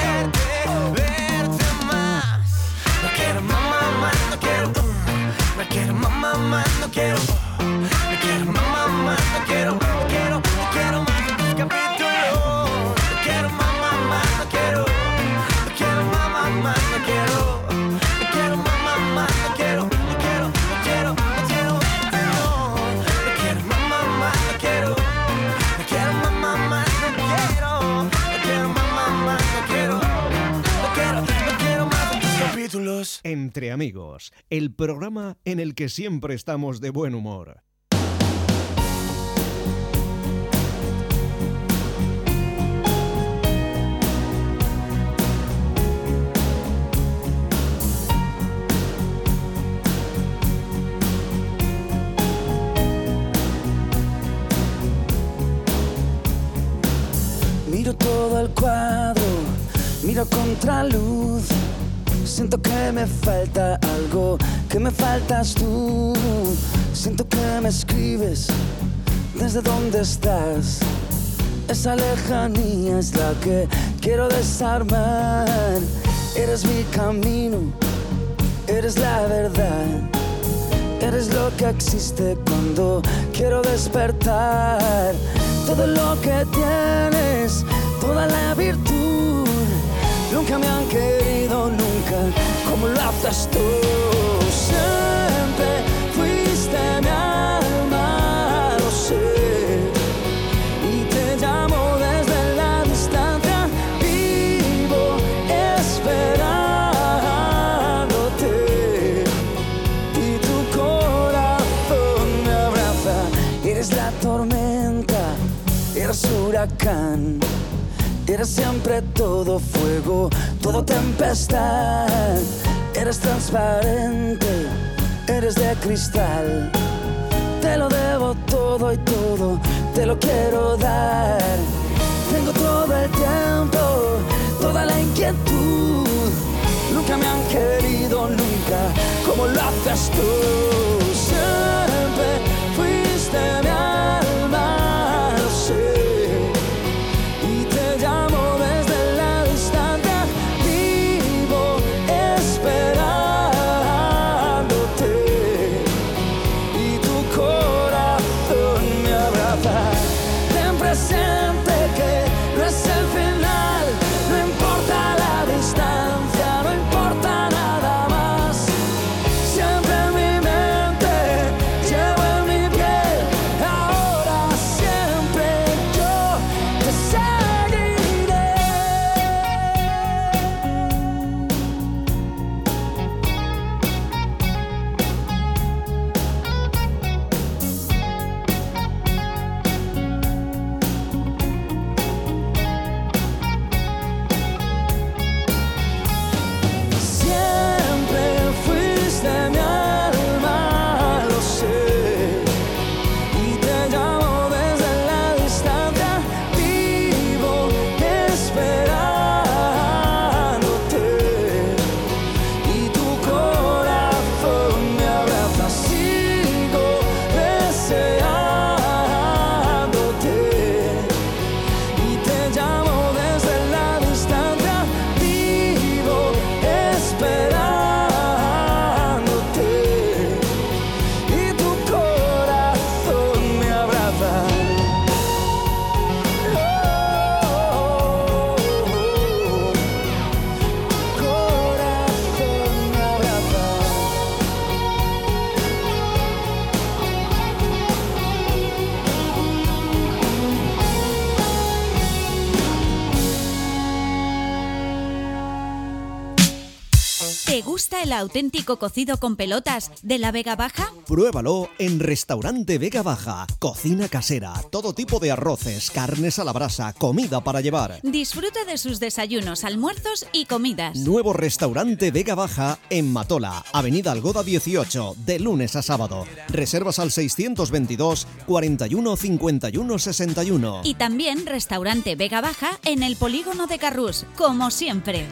verte más. No quiero mamá, no quiero, no quiero mamá, no quiero, no quiero mamá, no quiero, no quiero, no quiero más tus capítulos. No quiero mamá, no quiero, no quiero mamá, no quiero, no quiero mamá, no quiero, no quiero, no quiero, no quiero, no quiero mamá, no quiero, no quiero mamá, no quiero, no quiero mamá, no quiero, no quiero, no quiero más tus capítulos. Entre Amigos, el programa en el que siempre estamos de buen humor. Miro todo el cuadro, miro contraluz. Siento que me falta algo, que me faltas tú. Siento que me escribes desde donde estás. Esa lejanía es la que quiero desarmar. Eres mi camino, eres la verdad. Eres lo que existe cuando quiero despertar. Todo lo que tienes, toda la virtud. Nunca me han querido, nunca como lo haces tú. Siempre fuiste mi alma, lo sé. Y te llamo desde la distancia, vivo esperándote. Y tu corazón me abraza. Eres la tormenta, eres huracán. Eres siempre todo fuego, todo tempestad. Eres transparente, eres de cristal. Te lo debo todo y todo te lo quiero dar. Tengo todo el tiempo, toda la inquietud. Nunca me han querido, nunca como lo haces tú. Siempre fuiste mi alma, lo sé. ¿Te gusta el auténtico cocido con pelotas de la Vega Baja? Pruébalo en Restaurante Vega Baja. Cocina casera, todo tipo de arroces, carnes a la brasa, comida para llevar. Disfruta de sus desayunos, almuerzos y comidas. Nuevo Restaurante Vega Baja en Matola, Avenida Algoda 18, de lunes a sábado. Reservas al 622 41 51 61. Y también Restaurante Vega Baja en el Polígono de Carrús, como siempre.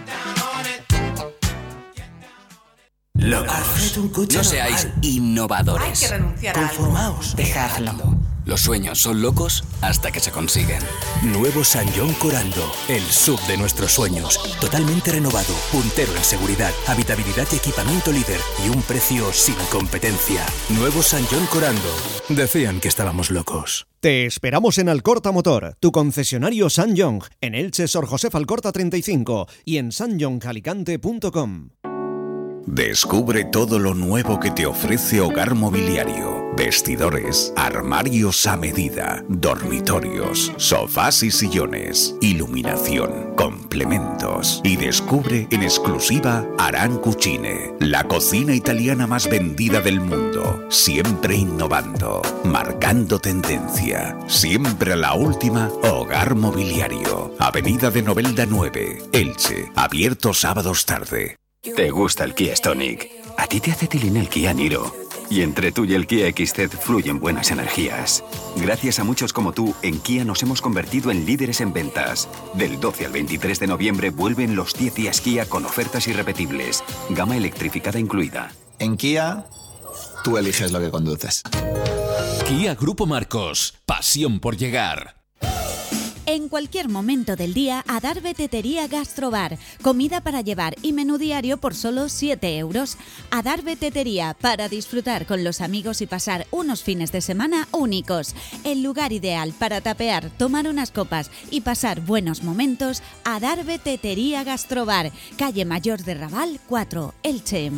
Locos. No seáis innovadores. Hay que renunciar a algo. Conformaos. Dejadlo. Los sueños son locos hasta que se consiguen. Nuevo Sanyong Corando, el sub de nuestros sueños. Totalmente renovado, puntero en seguridad, habitabilidad y equipamiento líder y un precio sin competencia. Nuevo Sanyong Corando. Decían que estábamos locos. Te esperamos en Alcorta Motor, tu concesionario Sanyong, en Elche Sor Josef Alcorta 35 y en sanyongalicante.com. Descubre todo lo nuevo que te ofrece Hogar Mobiliario. Vestidores, armarios a medida, dormitorios, sofás y sillones, iluminación, complementos. Y descubre en exclusiva Aran Cucine, la cocina italiana más vendida del mundo. Siempre innovando, marcando tendencia. Siempre a la última, Hogar Mobiliario. Avenida de Novelda 9, Elche. Abierto sábados tarde. ¿Te gusta el Kia Stonic? A ti te hace tilín el Kia Niro. Y entre tú y el Kia XZ fluyen buenas energías. Gracias a muchos como tú, en Kia nos hemos convertido en líderes en ventas. Del 12 al 23 de noviembre vuelven los 10 días Kia con ofertas irrepetibles. Gama electrificada incluida. En Kia, tú eliges lo que conduces. Kia Grupo Marcos. Pasión por llegar. En cualquier momento del día, Adarve Tetería Gastrobar. Comida para llevar y menú diario por solo 7 euros. Adarve Tetería, para disfrutar con los amigos y pasar unos fines de semana únicos. El lugar ideal para tapear, tomar unas copas y pasar buenos momentos. Adarve Tetería Gastrobar. Calle Mayor de Raval 4, Elche.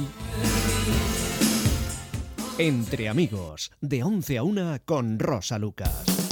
Entre amigos, de 11 a 1 con Rosa Lucas.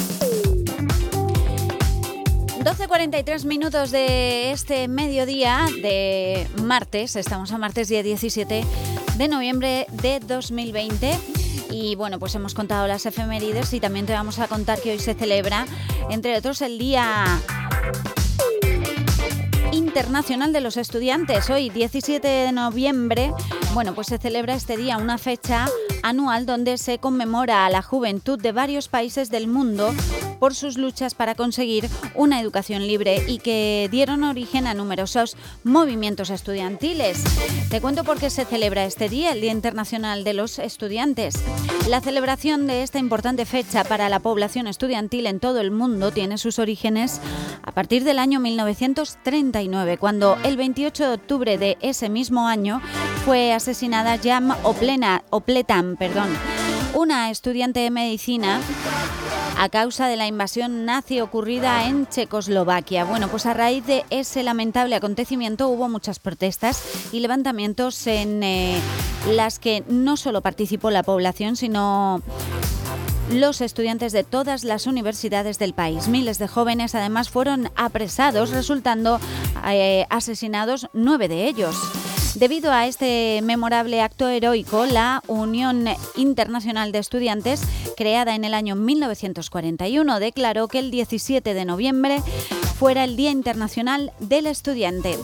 12:43 minutos de este mediodía de martes. Estamos a martes, día 17 de noviembre de 2020. Y bueno, pues hemos contado las efemérides y también te vamos a contar que hoy se celebra, entre otros, el Día Internacional de los Estudiantes. Hoy, 17 de noviembre, bueno, pues se celebra este día, una fecha anual donde se conmemora a la juventud de varios países del mundo por sus luchas para conseguir una educación libre y que dieron origen a numerosos movimientos estudiantiles. Te cuento por qué se celebra este día, el Día Internacional de los Estudiantes. La celebración de esta importante fecha para la población estudiantil en todo el mundo tiene sus orígenes a partir del año 1939, cuando el 28 de octubre de ese mismo año fue asesinada Jan Opletan, una estudiante de medicina a causa de la invasión nazi ocurrida en Checoslovaquia. Bueno, pues a raíz de ese lamentable acontecimiento hubo muchas protestas y levantamientos en las que no solo participó la población, sino los estudiantes de todas las universidades del país. Miles de jóvenes además fueron apresados, resultando asesinados 9 de ellos. Debido a este memorable acto heroico, la Unión Internacional de Estudiantes, creada en el año 1941, declaró que el 17 de noviembre fuera el Día Internacional del Estudiante.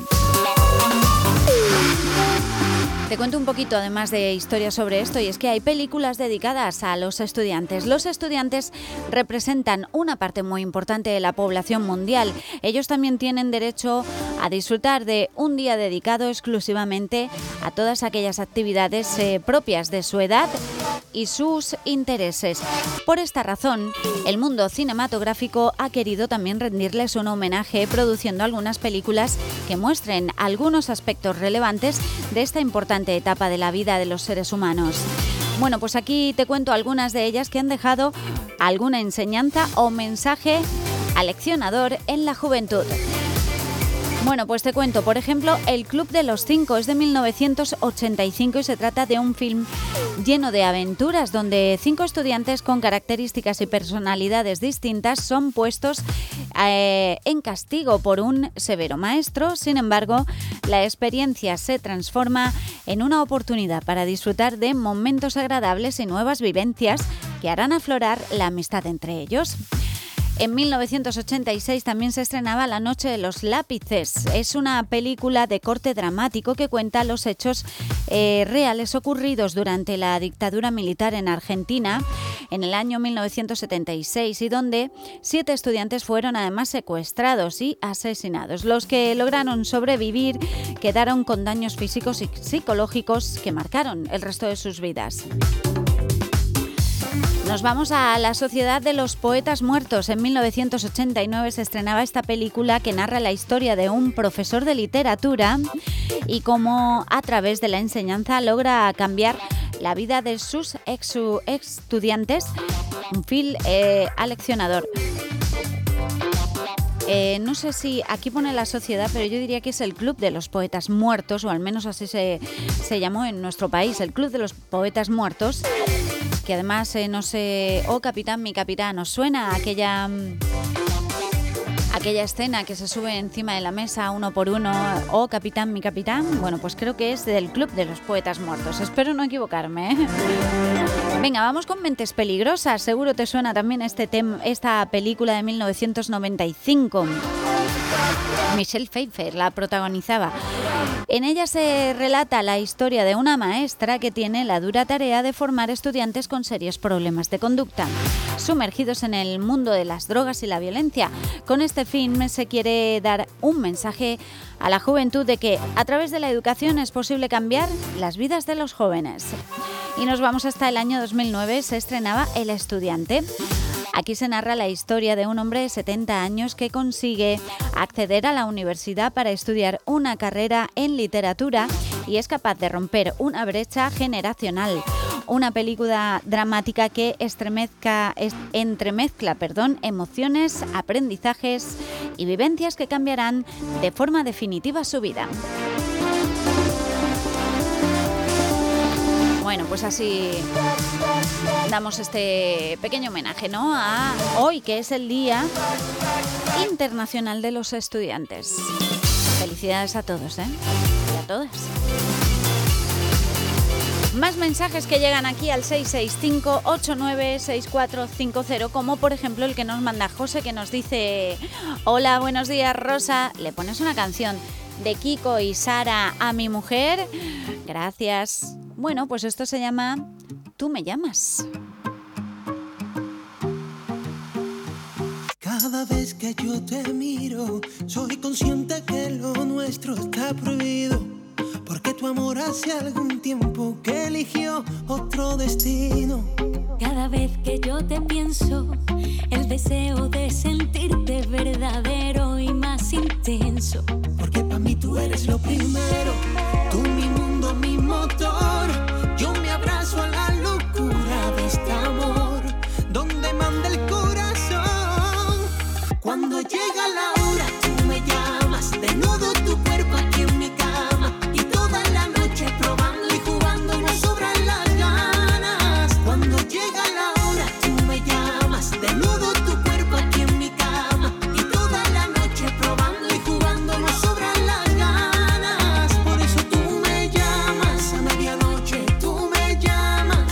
Te cuento un poquito además de historia sobre esto, y es que hay películas dedicadas a los estudiantes. Los estudiantes representan una parte muy importante de la población mundial. Ellos también tienen derecho a disfrutar de un día dedicado exclusivamente a todas aquellas actividades propias de su edad y sus intereses. Por esta razón, el mundo cinematográfico ha querido también rendirles un homenaje produciendo algunas películas que muestren algunos aspectos relevantes de esta importante etapa de la vida de los seres humanos. Bueno, pues aquí te cuento algunas de ellas que han dejado alguna enseñanza o mensaje aleccionador en la juventud. Bueno, pues te cuento, por ejemplo, El Club de los Cinco es de 1985 y se trata de un film lleno de aventuras donde 5 estudiantes con características y personalidades distintas son puestos en castigo por un severo maestro. Sin embargo, la experiencia se transforma en una oportunidad para disfrutar de momentos agradables y nuevas vivencias que harán aflorar la amistad entre ellos. En 1986 también se estrenaba La Noche de los Lápices. Es una película de corte dramático que cuenta los hechos reales ocurridos durante la dictadura militar en Argentina en el año 1976 y donde 7 estudiantes fueron además secuestrados y asesinados. Los que lograron sobrevivir quedaron con daños físicos y psicológicos que marcaron el resto de sus vidas. Nos vamos a La Sociedad de los Poetas Muertos. En 1989 se estrenaba esta película que narra la historia de un profesor de literatura y cómo a través de la enseñanza logra cambiar la vida de sus estudiantes. Un film aleccionador. No sé si aquí pone La Sociedad, pero yo diría que es el Club de los Poetas Muertos, o al menos así se llamó en nuestro país, el Club de los Poetas Muertos, que además no sé, oh capitán, mi capitán, ¿nos suena aquella escena que se sube encima de la mesa uno por uno, oh capitán, mi capitán? Bueno, pues creo que es del Club de los Poetas Muertos, espero no equivocarme, ¿eh? Venga, vamos con Mentes Peligrosas. Seguro te suena también esta película de 1995. Michelle Pfeiffer la protagonizaba. En ella se relata la historia de una maestra que tiene la dura tarea de formar estudiantes con serios problemas de conducta, sumergidos en el mundo de las drogas y la violencia. Con este film se quiere dar un mensaje a la juventud de que a través de la educación es posible cambiar las vidas de los jóvenes. Y nos vamos hasta el año 2009, se estrenaba El estudiante. Aquí se narra la historia de un hombre de 70 años que consigue acceder a la universidad para estudiar una carrera en literatura y es capaz de romper una brecha generacional. Una película dramática que entremezcla emociones, aprendizajes y vivencias que cambiarán de forma definitiva su vida. Bueno, pues así damos este pequeño homenaje, ¿no?, a hoy, que es el Día Internacional de los Estudiantes. Felicidades a todos, y a todas. Más mensajes que llegan aquí al 665-896450, como por ejemplo el que nos manda José, que nos dice: hola, buenos días, Rosa, ¿le pones una canción de Kiko y Sara a mi mujer? Gracias. Bueno, pues esto se llama Tú me llamas. Cada vez que yo te miro, soy consciente que lo nuestro está prohibido, porque tu amor hace algún tiempo que eligió otro destino. Cada vez que yo te pienso, el deseo de sentirte verdadero y más intenso. Porque para mí tú eres lo primero, tú mi mundo, mi motor. Yo me abrazo a la locura de este amor, donde manda el corazón. Cuando llega la hora, tú me llamas, desnudo tu cuerpo aquí en mi cama, y toda la noche probando y jugando nos sobran las ganas. Cuando llega la hora, tú me llamas, desnudo tu cuerpo aquí en mi cama, y toda la noche probando y jugando nos sobran las ganas. Por eso tú me llamas a medianoche, tú me llamas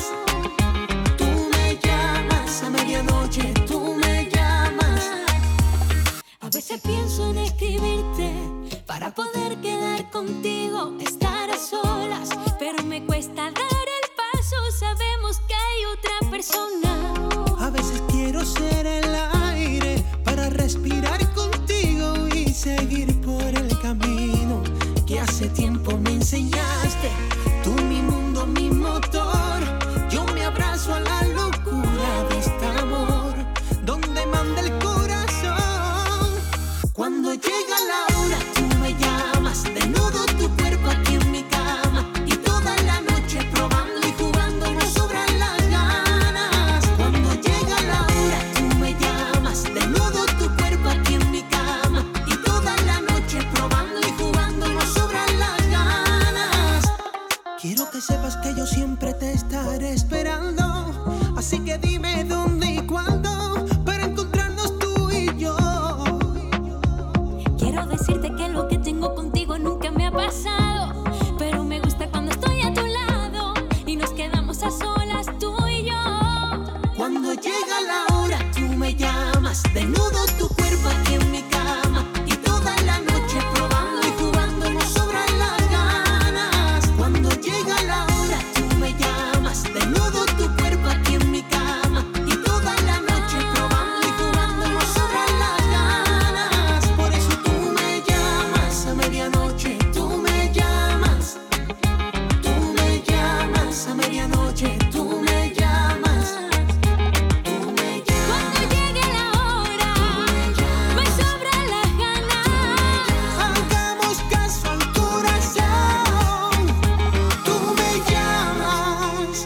a medianoche, tú me llamas. A veces pienso en escribirte para poder quedar contigo, estar a solas, pero me cuesta dar el paso, sabemos que hay otra persona. A veces quiero ser el aire para respirar contigo y seguir por el camino que hace tiempo me enseñaste. Tú mi mundo, mi motor. Yo me abrazo a la locura de este amor, donde manda el corazón. Cuando llega la hora, tú me llamas, desnudo tu cuerpo aquí en mi cama, y toda la noche probando y jugando nos sobran las ganas. Cuando llega la hora, tú me llamas, desnudo tu cuerpo aquí en mi cama, y toda la noche probando y jugando nos sobran las ganas. Quiero que sepas que yo siempre te estaré esperando, así que dime dónde y cuándo para encontrarnos tú y yo. Quiero decirte que lo que tengo contigo nunca me ha pasado, pero me gusta cuando estoy a tu lado y nos quedamos a solas tú y yo. Cuando llega la hora, tú me llamas, desnudo tu cuerpo aquí en mi cama, y toda la noche probando y jugando nos sobran las ganas. Cuando llega la hora, tú me llamas, desnudo tu cuerpo aquí en mi cama, y toda la noche probando y jugando nos sobran las ganas. Por eso tú me llamas a medianoche, tú me llamas a medianoche, tú me llamas. Cuando llegue la hora, me sobran las ganas. Hagamos caso al corazón, tú me llamas.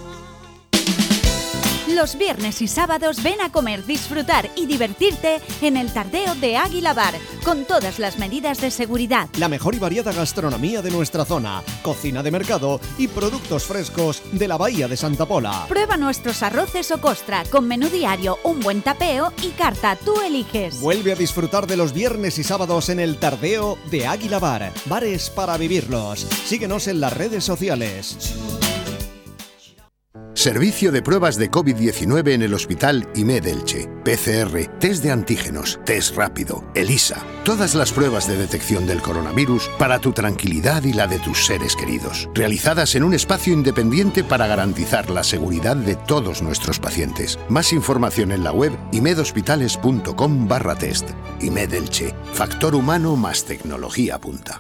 Los viernes y sábados ven a comer, disfrutar y divertirte en el Tardeo de Águila Bar, con todas las medidas de seguridad. La mejor y variada gastronomía de nuestra zona, cocina de mercado y productos frescos de la Bahía de Santa Pola. Prueba nuestros arroces o costra, con menú diario, un buen tapeo y carta, tú eliges. Vuelve a disfrutar de los viernes y sábados en el Tardeo de Águila Bar. Bares para vivirlos. Síguenos en las redes sociales. Servicio de pruebas de COVID-19 en el Hospital IMED Elche. PCR, test de antígenos, test rápido, ELISA. Todas las pruebas de detección del coronavirus para tu tranquilidad y la de tus seres queridos. Realizadas en un espacio independiente para garantizar la seguridad de todos nuestros pacientes. Más información en la web imedhospitales.com/test. IMED Elche. Factor humano más tecnología punta.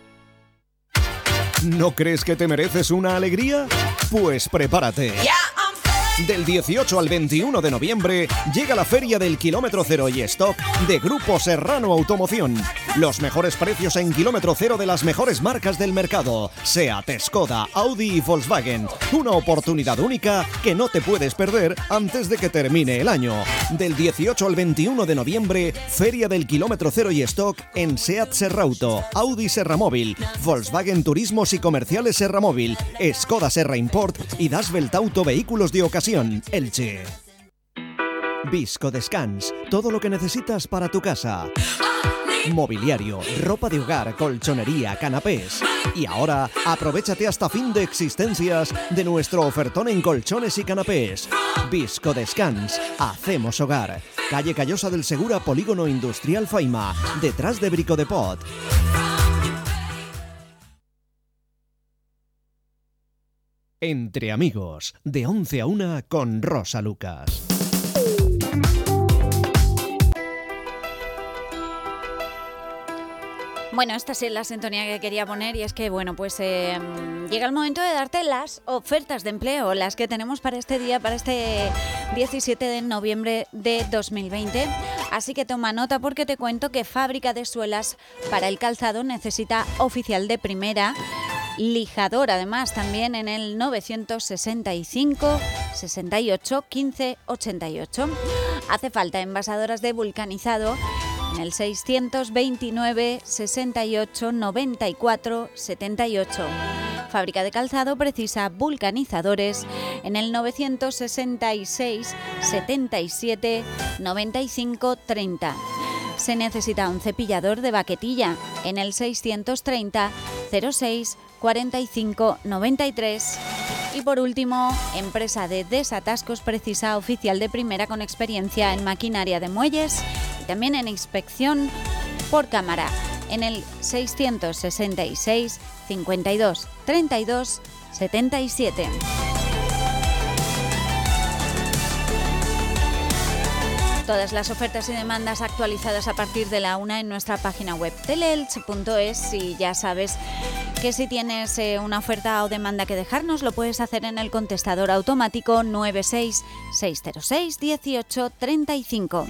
¿No crees que te mereces una alegría? Pues prepárate. Del 18 al 21 de noviembre llega la Feria del Kilómetro Cero y Stock de Grupo Serrano Automoción. Los mejores precios en kilómetro cero de las mejores marcas del mercado. SEAT, Skoda, Audi y Volkswagen. Una oportunidad única que no te puedes perder antes de que termine el año. Del 18 al 21 de noviembre, Feria del Kilómetro Cero y Stock en SEAT Serrauto, Audi Serramóvil, Volkswagen Turismos y Comerciales Serramóvil, Skoda Serra Import y Das Welt Auto Vehículos de Ocasión Elche. Visco Descans, todo lo que necesitas para tu casa. Mobiliario, ropa de hogar, colchonería, canapés. Y ahora, aprovéchate hasta fin de existencias de nuestro ofertón en colchones y canapés. Visco Descans, hacemos hogar. Calle Callosa del Segura, Polígono Industrial Faima, detrás de Brico de Pot. Entre amigos, de 11 a 1 con Rosa Lucas. Bueno, esta es la sintonía que quería poner y es que, bueno, pues llega el momento de darte las ofertas de empleo, las que tenemos para este día, para este 17 de noviembre de 2020. Así que toma nota porque te cuento que Fábrica de Suelas para el Calzado necesita oficial de primera, lijador además también en el 965 68 15 88. Hace falta envasadoras de vulcanizado en el 629 68 94 78. Fábrica de Calzado precisa vulcanizadores en el 966 77 95 30. Se necesita un cepillador de baquetilla en el 630 06 45 93. Y por último, empresa de desatascos precisa oficial de primera con experiencia en maquinaria de muelles y también en inspección por cámara en el 666 52 32 77. Todas las ofertas y demandas actualizadas a partir de la 1 en nuestra página web teleelch.es y ya sabes que si tienes una oferta o demanda que dejarnos lo puedes hacer en el contestador automático 96606 18 35.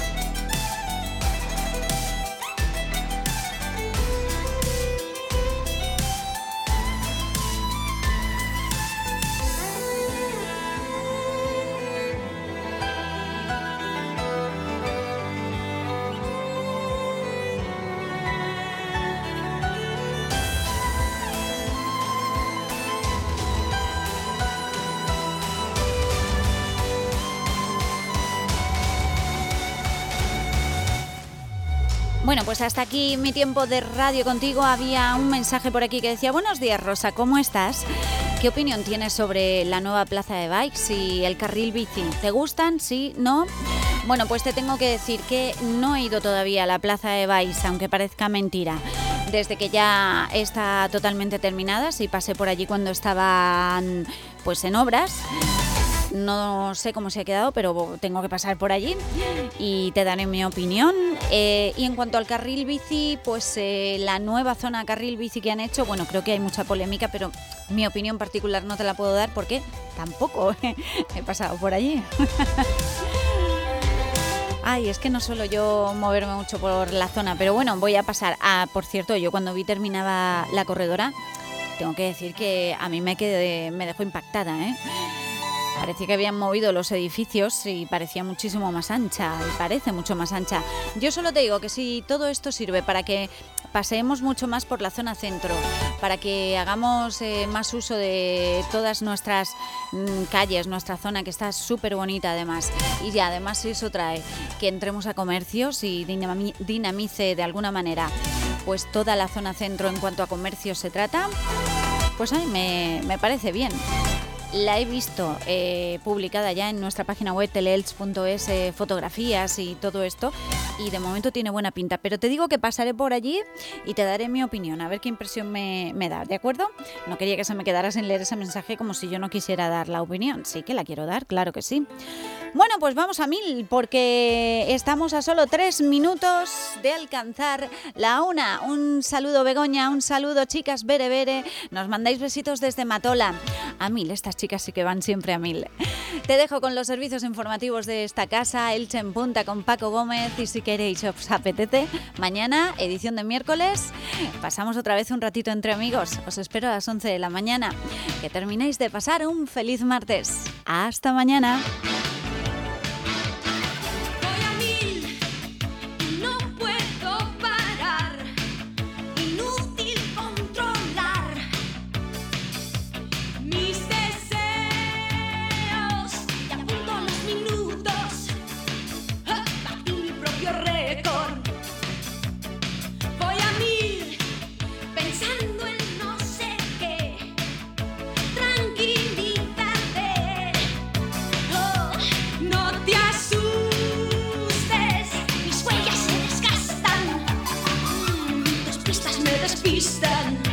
Bueno, pues hasta aquí mi tiempo de radio contigo. Había un mensaje por aquí que decía: buenos días, Rosa, ¿cómo estás? ¿Qué opinión tienes sobre la nueva plaza de bikes y el carril bici? ¿Te gustan? ¿Sí? ¿No? Bueno, pues te tengo que decir que no he ido todavía a la plaza de bikes, aunque parezca mentira. Desde que ya está totalmente terminada, sí pasé por allí cuando estaban pues en obras. No sé cómo se ha quedado, pero tengo que pasar por allí y te daré mi opinión. Y en cuanto al carril bici, pues la nueva zona carril bici que han hecho, bueno, creo que hay mucha polémica, pero mi opinión particular no te la puedo dar porque tampoco he pasado por allí. Ay, es que no suelo yo moverme mucho por la zona, pero bueno, voy a pasar. Por cierto, yo cuando vi terminaba la corredora, tengo que decir que a mí me dejó impactada, Parecía que habían movido los edificios y parecía muchísimo más ancha, y parece mucho más ancha. Yo solo te digo que si todo esto sirve para que paseemos mucho más por la zona centro, para que hagamos más uso de todas nuestras calles, nuestra zona que está súper bonita además, y ya además eso trae que entremos a comercios y dinamice de alguna manera pues toda la zona centro en cuanto a comercios se trata, pues a mí me parece bien. La he visto publicada ya en nuestra página web teleelch.es, fotografías y todo esto, y de momento tiene buena pinta, pero te digo que pasaré por allí y te daré mi opinión, a ver qué impresión me da, ¿de acuerdo? No quería que se me quedara sin leer ese mensaje como si yo no quisiera dar la opinión. Sí que la quiero dar, claro que sí. Bueno, pues vamos a 1000, porque estamos a solo 3 minutos de alcanzar la 1. Un saludo, Begoña, un saludo, chicas, Bere, nos mandáis besitos desde Matola. A 1000, estas chicas sí que van siempre a 1000. Te dejo con los servicios informativos de esta casa, Elche en Punta con Paco Gómez, y si queréis os apetece, mañana, edición de miércoles, pasamos otra vez un ratito entre amigos. Os espero a las 11 de la mañana. Que terminéis de pasar un feliz martes. Hasta mañana. Pistas me despistan.